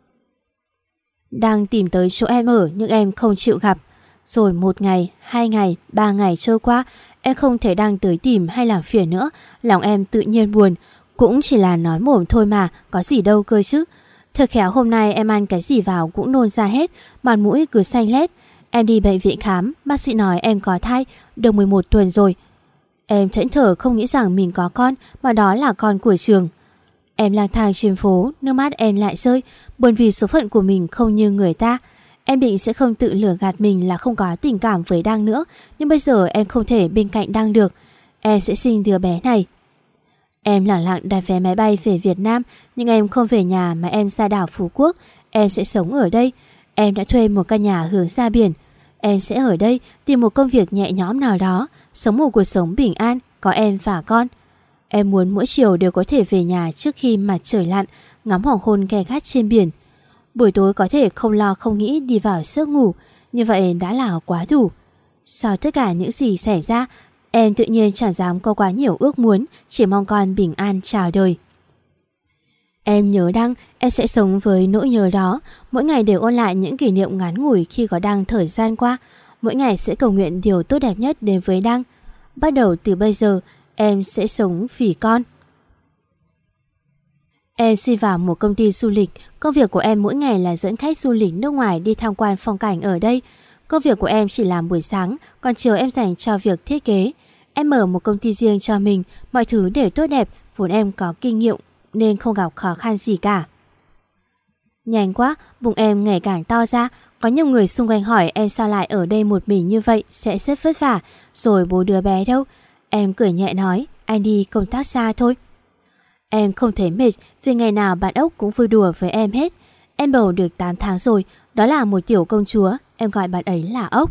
Đang tìm tới chỗ em ở nhưng em không chịu gặp. Rồi một ngày, hai ngày, ba ngày trôi qua, em không thể Đăng tới tìm hay làm phiền nữa. Lòng em tự nhiên buồn. Cũng chỉ là nói mồm thôi mà, có gì đâu cơ chứ. Thật khéo hôm nay em ăn cái gì vào cũng nôn ra hết, mặt mũi cứ xanh lét. Em đi bệnh viện khám, bác sĩ nói em có thai, được mười một tuần rồi. Em thẫn thờ không nghĩ rằng mình có con, mà đó là con của Trường. Em lang thang trên phố, nước mắt em lại rơi, buồn vì số phận của mình không như người ta. Em định sẽ không tự lừa gạt mình là không có tình cảm với Đăng nữa, nhưng bây giờ em không thể bên cạnh Đăng được. Em sẽ sinh đứa bé này. Em lẳng lặng đặt vé máy bay về Việt Nam, nhưng em không về nhà mà em ra đảo Phú Quốc. Em sẽ sống ở đây. Em đã thuê một căn nhà hướng ra biển. Em sẽ ở đây tìm một công việc nhẹ nhõm nào đó, sống một cuộc sống bình an, có em và con. Em muốn mỗi chiều đều có thể về nhà trước khi mặt trời lặn, ngắm hoàng hôn gay gắt trên biển. Buổi tối có thể không lo không nghĩ đi vào giấc ngủ, như vậy đã là quá đủ. Sau tất cả những gì xảy ra, em tự nhiên chẳng dám có quá nhiều ước muốn, chỉ mong con bình an chào đời. Em nhớ Đăng, em sẽ sống với nỗi nhớ đó, mỗi ngày đều ôn lại những kỷ niệm ngắn ngủi khi có Đăng thời gian qua. Mỗi ngày sẽ cầu nguyện điều tốt đẹp nhất đến với Đăng. Bắt đầu từ bây giờ, em sẽ sống vì con. Em xin vào một công ty du lịch. Công việc của em mỗi ngày là dẫn khách du lịch nước ngoài đi tham quan phong cảnh ở đây. Công việc của em chỉ làm buổi sáng, còn chiều em dành cho việc thiết kế. Em mở một công ty riêng cho mình, mọi thứ đều tốt đẹp, vốn em có kinh nghiệm nên không gặp khó khăn gì cả. Nhanh quá, bụng em ngày càng to ra. Có nhiều người xung quanh hỏi em sao lại ở đây một mình như vậy, sẽ rất vất vả. Rồi bố đứa bé đâu? Em cười nhẹ nói, anh đi công tác xa thôi. Em không thấy mệt vì ngày nào bạn ốc cũng vui đùa với em hết. Em bầu được tám tháng rồi, đó là một tiểu công chúa, em gọi bạn ấy là ốc.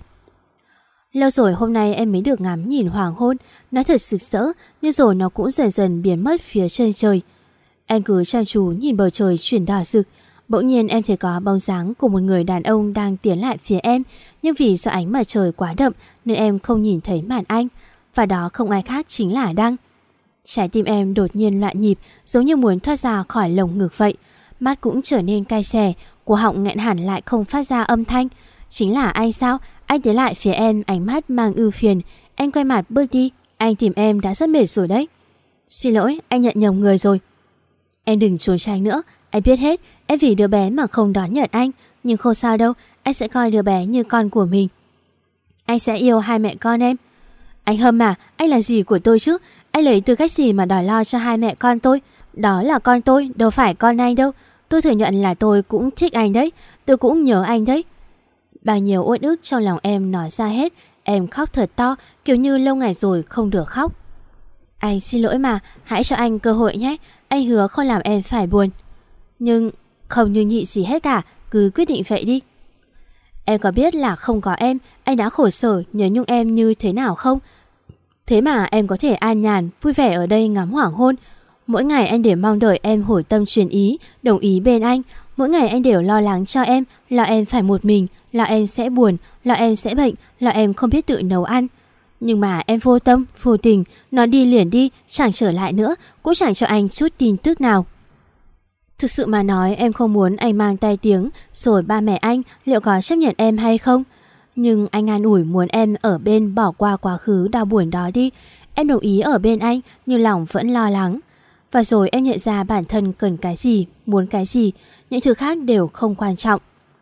Lâu rồi hôm nay em mới được ngắm nhìn hoàng hôn, nó thật sực sỡ, nhưng rồi nó cũng dần dần biến mất phía chân trời. Em cứ chăm chú nhìn bầu trời chuyển đỏ rực, bỗng nhiên em thấy có bóng dáng của một người đàn ông đang tiến lại phía em, nhưng vì do ánh mặt trời quá đậm nên em không nhìn thấy mặt anh, và đó không ai khác chính là Đăng. Trái tim em đột nhiên loạn nhịp, giống như muốn thoát ra khỏi lồng ngực vậy. Mắt cũng trở nên cay xè, cổ họng nghẹn hẳn lại không phát ra âm thanh. Chính là anh sao? Anh tiến lại phía em, ánh mắt mang ưu phiền. Anh quay mặt bước đi. Anh tìm em đã rất mệt rồi đấy. Xin lỗi, anh nhận nhầm người rồi. Em đừng trốn tránh nữa. Anh biết hết, em vì đứa bé mà không đón nhận anh. Nhưng không sao đâu, anh sẽ coi đứa bé như con của mình. Anh sẽ yêu hai mẹ con em. Anh Hâm à, anh là gì của tôi chứ? Anh lấy tư cách gì mà đòi lo cho hai mẹ con tôi? Đó là con tôi, đâu phải con anh đâu. Tôi thừa nhận là tôi cũng thích anh đấy. Tôi cũng nhớ anh đấy. Bao nhiêu uất ức trong lòng em nói ra hết. Em khóc thật to, kiểu như lâu ngày rồi không được khóc. Anh xin lỗi mà, hãy cho anh cơ hội nhé. Anh hứa không làm em phải buồn. Nhưng không như nhị gì hết cả, cứ quyết định vậy đi. Em có biết là không có em, anh đã khổ sở nhớ nhung em như thế nào không? Thế mà em có thể an nhàn, vui vẻ ở đây ngắm hoàng hôn. Mỗi ngày anh đều mong đợi em hồi tâm truyền ý, đồng ý bên anh. Mỗi ngày anh đều lo lắng cho em, lo em phải một mình, lo em sẽ buồn, lo em sẽ bệnh, lo em không biết tự nấu ăn. Nhưng mà em vô tâm, vô tình, nó đi liền đi, chẳng trở lại nữa, cũng chẳng cho anh chút tin tức nào. Thực sự mà nói em không muốn anh mang tai tiếng, rồi ba mẹ anh liệu có chấp nhận em hay không? Nhưng anh an ủi muốn em ở bên bỏ qua quá khứ đau buồn đó đi. Em đồng ý ở bên anh, nhưng lòng vẫn lo lắng. Và rồi em nhận ra bản thân cần cái gì, muốn cái gì, những thứ khác đều không quan trọng.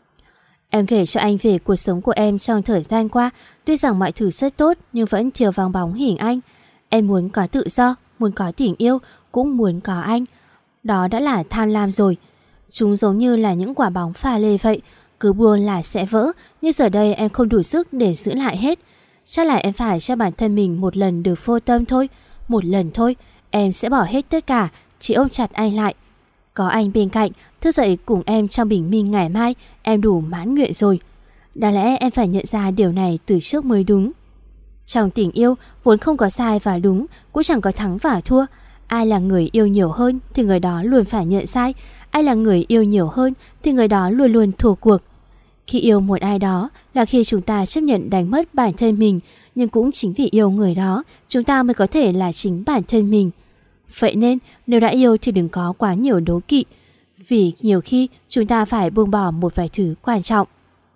Em kể cho anh về cuộc sống của em trong thời gian qua. Tuy rằng mọi thứ rất tốt nhưng vẫn thiếu vắng bóng hình anh. Em muốn có tự do, muốn có tình yêu, cũng muốn có anh. Đó đã là tham lam rồi. Chúng giống như là những quả bóng pha lê vậy, cứ buông là sẽ vỡ. Nhưng giờ đây em không đủ sức để giữ lại hết. Chắc là em phải cho bản thân mình một lần được vô tâm thôi. Một lần thôi, em sẽ bỏ hết tất cả, chỉ ôm chặt anh lại. Có anh bên cạnh, thức dậy cùng em trong bình minh ngày mai, em đủ mãn nguyện rồi. Đáng lẽ em phải nhận ra điều này từ trước mới đúng. Trong tình yêu, vốn không có sai và đúng, cũng chẳng có thắng và thua. Ai là người yêu nhiều hơn thì người đó luôn phải nhận sai. Ai là người yêu nhiều hơn thì người đó luôn luôn thua cuộc. Khi yêu một ai đó là khi chúng ta chấp nhận đánh mất bản thân mình. Nhưng cũng chính vì yêu người đó, chúng ta mới có thể là chính bản thân mình. Vậy nên nếu đã yêu thì đừng có quá nhiều đố kỵ, vì nhiều khi chúng ta phải buông bỏ một vài thứ quan trọng.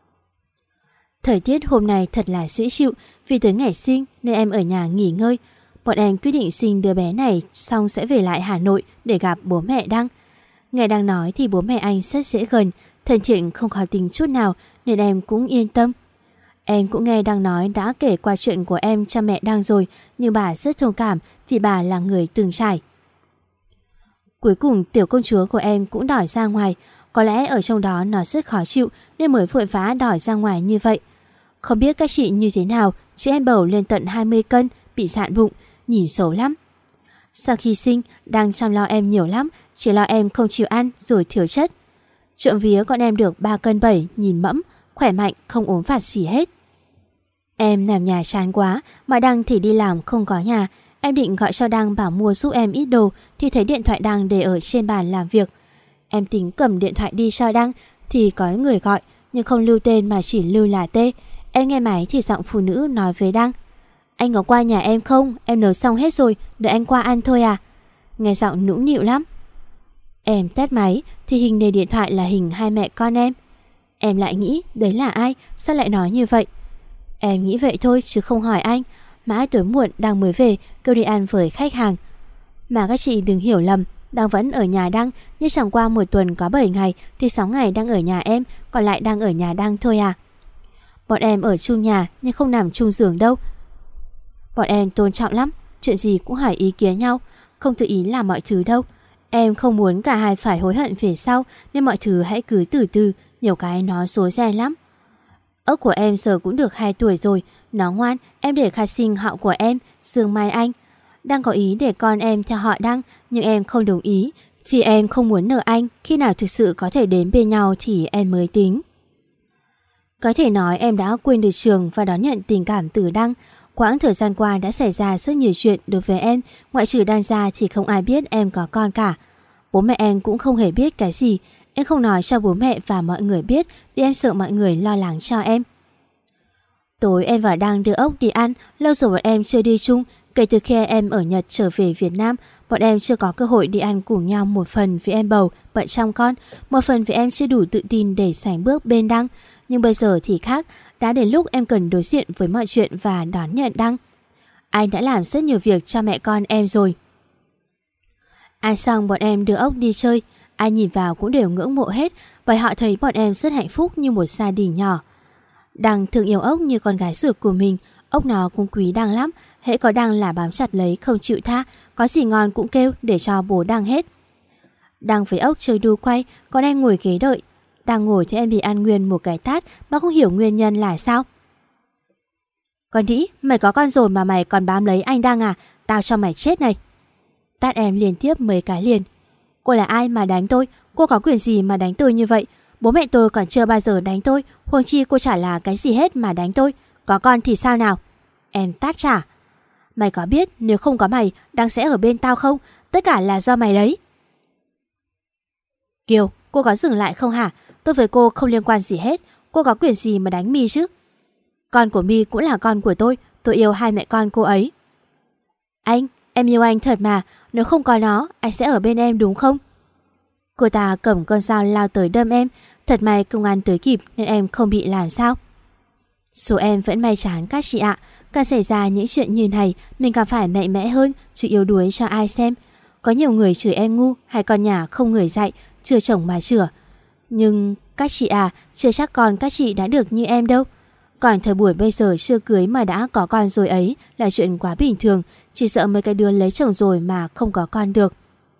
Thời tiết hôm nay thật là dễ chịu. Vì tới ngày sinh nên em ở nhà nghỉ ngơi. Bọn em quyết định sinh đứa bé này xong sẽ về lại Hà Nội để gặp bố mẹ Đăng. Nghe Đăng nói thì bố mẹ anh rất dễ gần, thân thiện không khó tính chút nào, nên em cũng yên tâm. Em cũng nghe Đăng nói đã kể qua chuyện của em cho mẹ Đăng rồi, nhưng bà rất thông cảm vì bà là người từng trải. Cuối cùng tiểu công chúa của em cũng đòi ra ngoài. Có lẽ ở trong đó nó rất khó chịu nên mới vội vã đòi ra ngoài như vậy. Không biết các chị như thế nào, chị em bầu lên tận hai mươi cân, bị dạn bụng, nhìn xấu lắm. Sau khi sinh, Đăng chăm lo em nhiều lắm, chỉ lo em không chịu ăn rồi thiếu chất. Trộm vía con em được ba cân bảy, nhìn mẫm, khỏe mạnh, không ốm vặt gì hết. Em nằm nhà chán quá, mà Đăng thì đi làm không có nhà. Em định gọi cho Đăng bảo mua giúp em ít đồ thì thấy điện thoại Đăng để ở trên bàn làm việc. Em tính cầm điện thoại đi cho Đăng thì có người gọi, nhưng không lưu tên mà chỉ lưu là T. Em nghe máy thì giọng phụ nữ nói với Đăng: Anh có qua nhà em không? Em nấu xong hết rồi, đợi anh qua ăn thôi à? Nghe giọng nũng nịu lắm. Em test máy thì hình nền điện thoại là hình hai mẹ con em. Em lại nghĩ đấy là ai, sao lại nói như vậy? Em nghĩ vậy thôi chứ không hỏi anh. Mãi tối muộn Đăng mới về kêu đi ăn với khách hàng. Mà các chị đừng hiểu lầm, Đăng vẫn ở nhà Đăng, nhưng chẳng qua một tuần có bảy ngày thì sáu ngày đang ở nhà em, còn lại đang ở nhà Đăng thôi à. Bọn em ở chung nhà nhưng không nằm chung giường đâu. Bọn em tôn trọng lắm, chuyện gì cũng hỏi ý kiến nhau, không tự ý làm mọi thứ đâu. Em không muốn cả hai phải hối hận về sau, nên mọi thứ hãy cứ từ từ, nhiều cái nó rối ren lắm. Ốc của em giờ cũng được hai tuổi rồi, nó ngoan, em để khai sinh họ của em, Dương Mai Anh. Đăng có ý để con em theo họ Đăng, nhưng em không đồng ý, vì em không muốn nợ anh. Khi nào thực sự có thể đến bên nhau thì em mới tính. Có thể nói em đã quên được Trường và đón nhận tình cảm từ Đăng. Quãng thời gian qua đã xảy ra rất nhiều chuyện đối với em, ngoại trừ Đăng ra thì không ai biết em có con cả. Bố mẹ em cũng không hề biết cái gì. Em không nói cho bố mẹ và mọi người biết vì em sợ mọi người lo lắng cho em. Tối em và Đăng đưa ốc đi ăn. Lâu rồi bọn em chưa đi chung. Kể từ khi em ở Nhật trở về Việt Nam, bọn em chưa có cơ hội đi ăn cùng nhau. Một phần vì em bầu, bận chăm con, một phần vì em chưa đủ tự tin để sánh bước bên Đăng. Nhưng bây giờ thì khác. Đã đến lúc em cần đối diện với mọi chuyện và đón nhận Đăng. Anh đã làm rất nhiều việc cho mẹ con em rồi. Ăn xong bọn em đưa ốc đi chơi. Ai nhìn vào cũng đều ngưỡng mộ hết, bởi họ thấy bọn em rất hạnh phúc như một gia đình nhỏ. Đăng thường yêu ốc như con gái ruột của mình. Ốc nó cũng quý Đăng lắm. Hễ có Đăng là bám chặt lấy không chịu tha. Có gì ngon cũng kêu để cho bố Đăng hết. Đăng với ốc chơi đu quay, còn em ngồi ghế đợi. Đang ngồi thì em bị ăn Nguyên một cái tát mà không hiểu nguyên nhân là sao. Con đĩ, mày có con rồi mà mày còn bám lấy anh Đăng à? Tao cho mày chết này. Tát em liên tiếp mấy cái liền. Cô là ai mà đánh tôi? Cô có quyền gì mà đánh tôi như vậy? Bố mẹ tôi còn chưa bao giờ đánh tôi, huống chi cô chả là cái gì hết mà đánh tôi. Có con thì sao nào? Em tát trả. Mày có biết nếu không có mày, Đăng sẽ ở bên tao không? Tất cả là do mày đấy. Kiều, cô có dừng lại không hả? Tôi với cô không liên quan gì hết. Cô có quyền gì mà đánh My chứ? Con của My cũng là con của tôi. Tôi yêu hai mẹ con cô ấy. Anh, em yêu anh thật mà. Nếu không có nó, anh sẽ ở bên em đúng không? Cô ta cầm con dao lao tới đâm em. Thật may công an tới kịp nên em không bị làm sao. Số em vẫn may chán các chị ạ. Càng xảy ra những chuyện như này, mình càng phải mạnh mẽ hơn, chứ yếu đuối cho ai xem. Có nhiều người chửi em ngu hay con nhà không người dạy, chưa chồng mà chửa. Nhưng các chị à, chưa chắc con các chị đã được như em đâu. Còn thời buổi bây giờ chưa cưới mà đã có con rồi ấy là chuyện quá bình thường. Chỉ sợ mấy cái đứa lấy chồng rồi mà không có con được.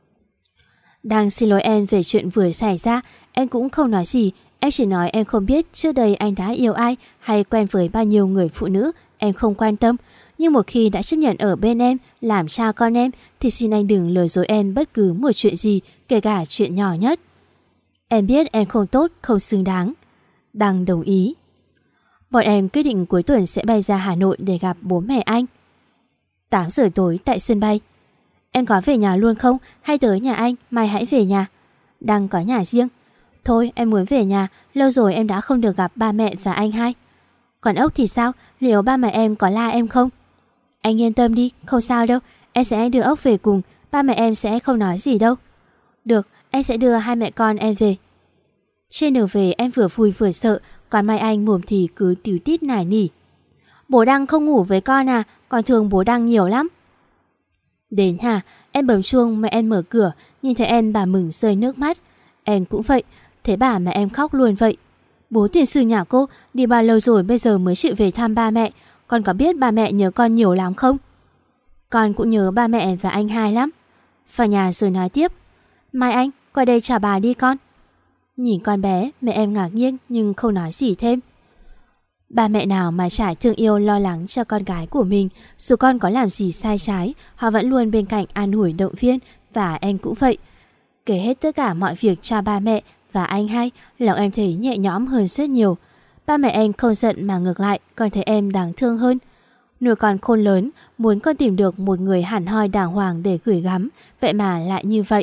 Đang xin lỗi em về chuyện vừa xảy ra. Em cũng không nói gì. Em chỉ nói em không biết trước đây anh đã yêu ai hay quen với bao nhiêu người phụ nữ. Em không quan tâm. Nhưng một khi đã chấp nhận ở bên em, làm cha con em, thì xin anh đừng lừa dối em bất cứ một chuyện gì, kể cả chuyện nhỏ nhất. Em biết em không tốt, không xứng đáng. Đăng đồng ý. Bọn em quyết định cuối tuần sẽ bay ra Hà Nội để gặp bố mẹ anh. tám giờ tối tại sân bay. Em có về nhà luôn không? Hay tới nhà anh, mai hãy về nhà. Đăng có nhà riêng. Thôi em muốn về nhà, lâu rồi em đã không được gặp ba mẹ và anh hai. Còn ốc thì sao? Liệu ba mẹ em có la em không? Anh yên tâm đi, không sao đâu. Em sẽ đưa ốc về cùng, ba mẹ em sẽ không nói gì đâu. Được, anh sẽ đưa hai mẹ con em về. Trên đường về em vừa vui vừa sợ, còn Mai Anh mồm thì cứ tíu tít nài nỉ. Bố Đăng không ngủ với con à? Con thương bố Đăng nhiều lắm. Đến hả? Em bấm chuông mẹ em mở cửa, nhìn thấy em bà mừng rơi nước mắt. Em cũng vậy, thế bà mà em khóc luôn vậy. Bố tiền sư nhà cô đi bao lâu rồi bây giờ mới chịu về thăm ba mẹ. Con có biết ba mẹ nhớ con nhiều lắm không? Con cũng nhớ ba mẹ và anh hai lắm. Vào nhà rồi nói tiếp. Mai Anh, qua đây chào bà đi con. Nhìn con bé, mẹ em ngạc nhiên nhưng không nói gì thêm. Ba mẹ nào mà chả thương yêu lo lắng cho con gái của mình. Dù con có làm gì sai trái, họ vẫn luôn bên cạnh an ủi động viên. Và em cũng vậy. Kể hết tất cả mọi việc cho ba mẹ và anh hai, lòng em thấy nhẹ nhõm hơn rất nhiều. Ba mẹ em không giận mà ngược lại còn thấy em đáng thương hơn. Nuôi con khôn lớn, muốn con tìm được một người hẳn hoi đàng hoàng để gửi gắm, vậy mà lại như vậy.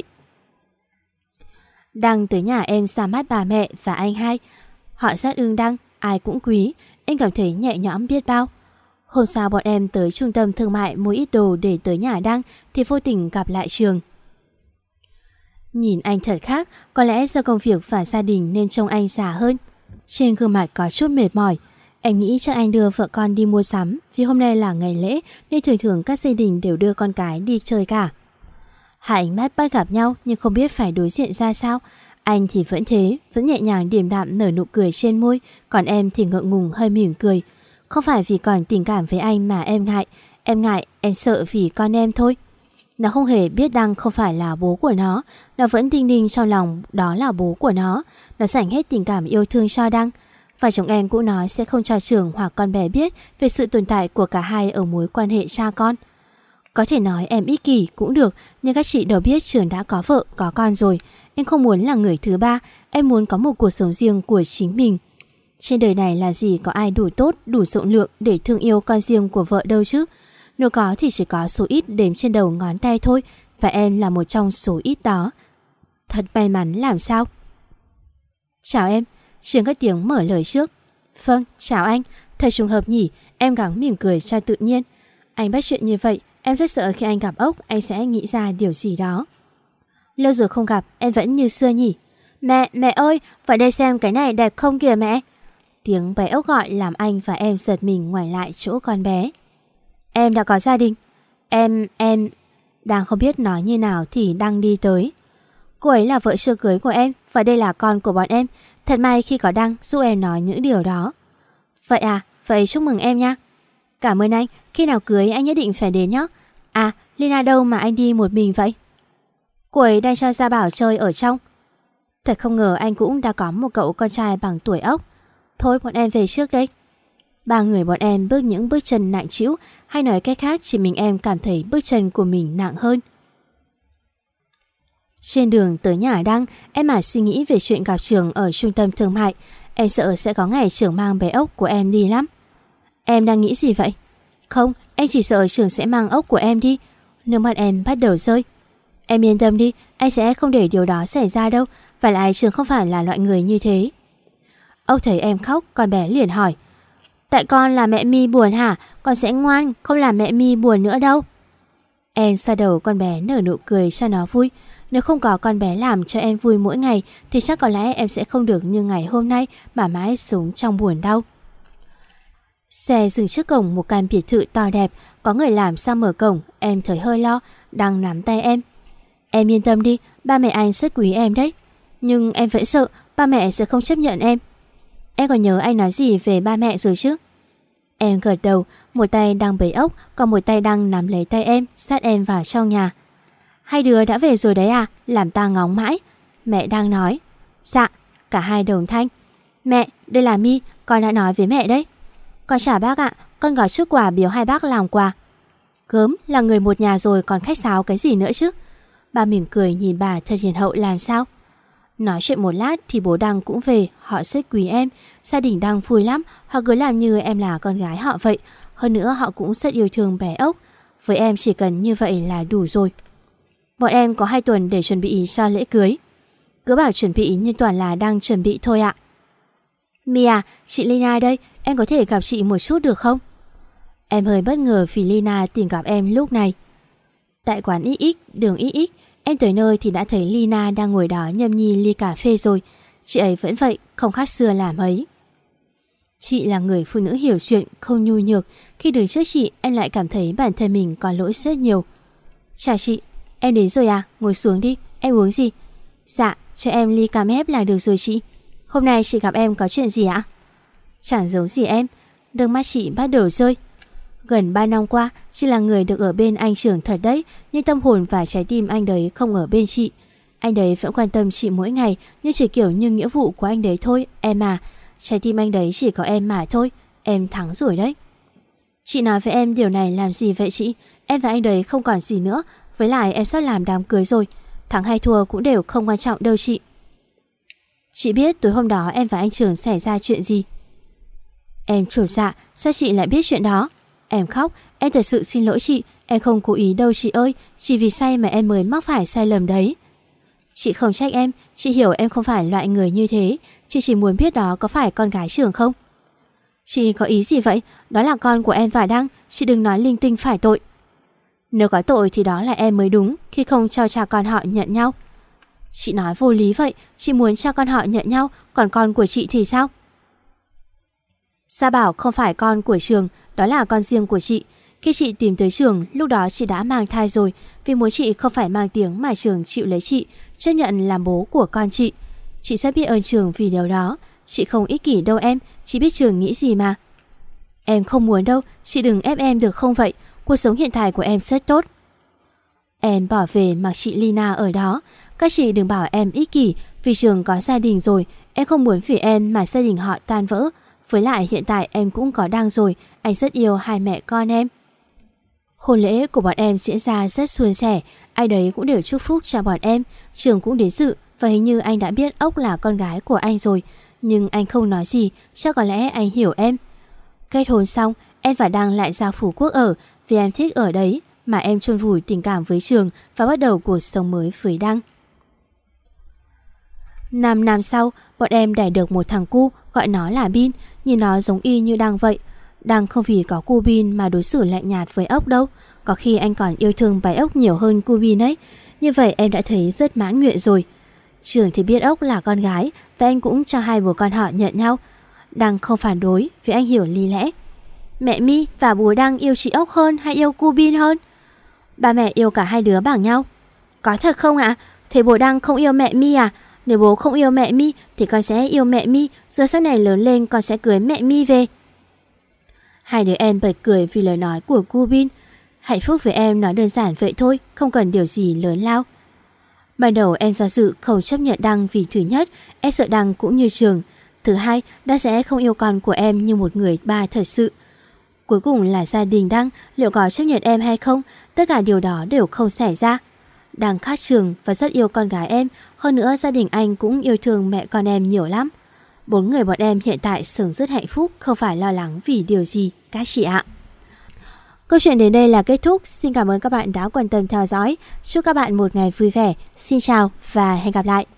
Đăng tới nhà em ra mắt bà mẹ và anh hai. Họ rất ưng Đăng, ai cũng quý. Em cảm thấy nhẹ nhõm biết bao. Hôm sau bọn em tới trung tâm thương mại mua ít đồ để tới nhà Đăng thì vô tình gặp lại Trường. Nhìn anh thật khác, có lẽ do công việc và gia đình nên trông anh già hơn. Trên gương mặt có chút mệt mỏi. Em nghĩ chắc anh đưa vợ con đi mua sắm, vì hôm nay là ngày lễ nên thường thường các gia đình đều đưa con cái đi chơi cả. Hai ánh mắt bắt gặp nhau nhưng không biết phải đối diện ra sao. Anh thì vẫn thế, vẫn nhẹ nhàng điềm đạm nở nụ cười trên môi, còn em thì ngượng ngùng hơi mỉm cười. Không phải vì còn tình cảm với anh mà em ngại. Em ngại, em sợ vì con em thôi. Nó không hề biết Đăng không phải là bố của nó. Nó vẫn đinh ninh trong lòng đó là bố của nó. Nó dành hết tình cảm yêu thương cho Đăng. Và chồng em cũng nói sẽ không cho Trường hoặc con bé biết về sự tồn tại của cả hai ở mối quan hệ cha con. Có thể nói em ích kỷ cũng được, nhưng các chị đều biết Trường đã có vợ, có con rồi. Em không muốn là người thứ ba, em muốn có một cuộc sống riêng của chính mình. Trên đời này làm gì có ai đủ tốt, đủ rộng lượng để thương yêu con riêng của vợ đâu chứ. Nếu có thì chỉ có số ít đếm trên đầu ngón tay thôi, và em là một trong số ít đó. Thật may mắn làm sao. Chào em, Trường cất tiếng mở lời trước. Vâng, chào anh, thật trùng hợp nhỉ, em gắng mỉm cười cho tự nhiên. Anh bắt chuyện như vậy, em rất sợ khi anh gặp ốc, anh sẽ nghĩ ra điều gì đó. Lâu rồi không gặp, em vẫn như xưa nhỉ. Mẹ, mẹ ơi, vào đây xem cái này đẹp không kìa mẹ. Tiếng bé ốc gọi làm anh và em giật mình ngoảnh lại chỗ con bé. Em đã có gia đình. Em, em... Đang không biết nói như nào thì Đăng đi tới. Cô ấy là vợ chưa cưới của em, và đây là con của bọn em. Thật may khi có Đăng giúp em nói những điều đó. Vậy à, vậy chúc mừng em nha. Cảm ơn anh, khi nào cưới anh nhất định phải đến nhé. À, Lina đâu mà anh đi một mình vậy? Cô ấy đang cho Gia Bảo chơi ở trong. Thật không ngờ anh cũng đã có một cậu con trai bằng tuổi ốc. Thôi bọn em về trước đây. Ba người bọn em bước những bước chân nặng trĩu, hay nói cách khác chỉ mình em cảm thấy bước chân của mình nặng hơn. Trên đường tới nhà Đăng, em mà suy nghĩ về chuyện gặp Trường ở trung tâm thương mại. Em sợ sẽ có ngày Trường mang bé ốc của em đi lắm. Em đang nghĩ gì vậy? Không, em chỉ sợ Trường sẽ mang ốc của em đi. Nước mắt em bắt đầu rơi. Em yên tâm đi, anh sẽ không để điều đó xảy ra đâu. Và lại Trường không phải là loại người như thế. Ốc thấy em khóc, con bé liền hỏi. Tại con là mẹ Mi buồn hả? Con sẽ ngoan, không làm mẹ Mi buồn nữa đâu. Em xoa đầu con bé nở nụ cười cho nó vui. Nếu không có con bé làm cho em vui mỗi ngày thì chắc có lẽ em sẽ không được như ngày hôm nay mà mãi sống trong buồn đau. Xe dừng trước cổng một căn biệt thự to đẹp. Có người làm sao mở cổng, em thấy hơi lo. Đang nắm tay em. Em yên tâm đi, ba mẹ anh rất quý em đấy. Nhưng em vẫn sợ ba mẹ sẽ không chấp nhận em. Em còn nhớ anh nói gì về ba mẹ rồi chứ? Em gật đầu, một tay đang bế ốc, còn một tay đang nắm lấy tay em, sát em vào trong nhà. Hai đứa đã về rồi đấy à? Làm ta ngóng mãi. Mẹ đang nói. Dạ, cả hai đồng thanh. Mẹ, đây là Mi, con đã nói với mẹ đấy. Con chào bác ạ, con gói chút quà biếu hai bác làm quà. Gớm, là người một nhà rồi còn khách sáo cái gì nữa chứ? Ba mỉm cười nhìn bà thật hiền hậu làm sao. Nói chuyện một lát thì bố Đăng cũng về. Họ rất quý em. Gia đình Đăng vui lắm. Họ cứ làm như em là con gái họ vậy. Hơn nữa họ cũng rất yêu thương bé ốc. Với em chỉ cần như vậy là đủ rồi. Bọn em có hai tuần để chuẩn bị cho lễ cưới. Cứ bảo chuẩn bị nhưng toàn là đang chuẩn bị thôi ạ. Mi à, chị Lina đây. Em có thể gặp chị một chút được không? Em hơi bất ngờ vì Lina tìm gặp em lúc này. Tại quán ích ích, đường ích ích, em tới nơi thì đã thấy Lina đang ngồi đó nhâm nhi ly cà phê rồi. Chị ấy vẫn vậy, không khác xưa là mấy. Chị là người phụ nữ hiểu chuyện, không nhu nhược. Khi đứng trước chị, em lại cảm thấy bản thân mình có lỗi rất nhiều. Chào chị, em đến rồi à? Ngồi xuống đi, em uống gì? Dạ, cho em ly cam ép là được rồi chị. Hôm nay chị gặp em có chuyện gì ạ? Chẳng giấu gì em. Nước mắt chị bắt đầu rơi. Gần ba năm qua, chị là người được ở bên anh Trường thật đấy. Nhưng tâm hồn và trái tim anh đấy không ở bên chị. Anh đấy vẫn quan tâm chị mỗi ngày, nhưng chỉ kiểu như nghĩa vụ của anh đấy thôi. Em à, trái tim anh đấy chỉ có em mà thôi. Em thắng rồi đấy. Chị nói với em điều này làm gì vậy chị? Em và anh đấy không còn gì nữa. Với lại em sắp làm đám cưới rồi. Thắng hay thua cũng đều không quan trọng đâu chị. Chị biết tối hôm đó em và anh Trường xảy ra chuyện gì? Em trột dạ, sao chị lại biết chuyện đó? Em khóc, em thật sự xin lỗi chị. Em không cố ý đâu chị ơi. Chỉ vì say mà em mới mắc phải sai lầm đấy. Chị không trách em. Chị hiểu em không phải loại người như thế. Chị chỉ muốn biết đó có phải con gái Trường không? Chị có ý gì vậy? Đó là con của em và Đăng. Chị đừng nói linh tinh phải tội. Nếu có tội thì đó là em mới đúng khi không cho cha con họ nhận nhau. Chị nói vô lý vậy. Chị muốn cha con họ nhận nhau. Còn con của chị thì sao? Gia Bảo không phải con của Trường. Đó là con riêng của chị. Khi chị tìm tới Trường, lúc đó chị đã mang thai rồi. Vì muốn chị không phải mang tiếng mà Trường chịu lấy chị, chấp nhận làm bố của con chị. Chị rất biết ơn Trường vì điều đó. Chị không ích kỷ đâu em. Chị biết Trường nghĩ gì mà. Em không muốn đâu. Chị đừng ép em được không vậy? Cuộc sống hiện tại của em rất tốt. Em bỏ về mặc chị Lina ở đó. Các chị đừng bảo em ích kỷ. Vì Trường có gia đình rồi. Em không muốn vì em mà gia đình họ tan vỡ. Với lại hiện tại em cũng có Đăng rồi. Anh rất yêu hai mẹ con em. Hôn lễ của bọn em diễn ra rất suôn sẻ, ai đấy cũng đều chúc phúc cho bọn em. Trường cũng đến dự và hình như anh đã biết Ốc là con gái của anh rồi, nhưng anh không nói gì, chắc có lẽ anh hiểu em. Kết hôn xong, em và Đăng lại ra Phú Quốc ở vì em thích ở đấy, mà em chôn vùi tình cảm với Trường và bắt đầu cuộc sống mới với Đăng. Năm năm sau, bọn em đẻ được một thằng cu, gọi nó là Bin, nhìn nó giống y như Đăng vậy. Đăng không vì có cu Bin mà đối xử lạnh nhạt với Ốc đâu, có khi anh còn yêu thương bé Ốc nhiều hơn cu Bin ấy. Như vậy em đã thấy rất mãn nguyện rồi. Trường thì biết Ốc là con gái và anh cũng cho hai bố con họ nhận nhau. Đăng không phản đối vì anh hiểu lý lẽ. Mẹ My và bố Đăng yêu chị Ốc hơn hay yêu cu Bin hơn? Ba mẹ yêu cả hai đứa bằng nhau. Có thật không ạ? À? Thế bố Đăng không yêu mẹ My à? Nếu bố không yêu mẹ My thì con sẽ yêu mẹ My, rồi sau này lớn lên con sẽ cưới mẹ My về. Hai đứa em bật cười vì lời nói của cu Bin. Hạnh phúc với em nói đơn giản vậy thôi, không cần điều gì lớn lao. Ban đầu em do dự không chấp nhận Đăng vì thứ nhất, em sợ Đăng cũng như Trường. Thứ hai, Đăng sẽ không yêu con của em như một người ba thật sự. Cuối cùng là gia đình Đăng liệu có chấp nhận em hay không, tất cả điều đó đều không xảy ra. Đăng khác Trường và rất yêu con gái em, hơn nữa gia đình anh cũng yêu thương mẹ con em nhiều lắm. Bốn người bọn em hiện tại sống rất hạnh phúc, không phải lo lắng vì điều gì các chị ạ. Câu chuyện đến đây là kết thúc. Xin cảm ơn các bạn đã quan tâm theo dõi. Chúc các bạn một ngày vui vẻ. Xin chào và hẹn gặp lại.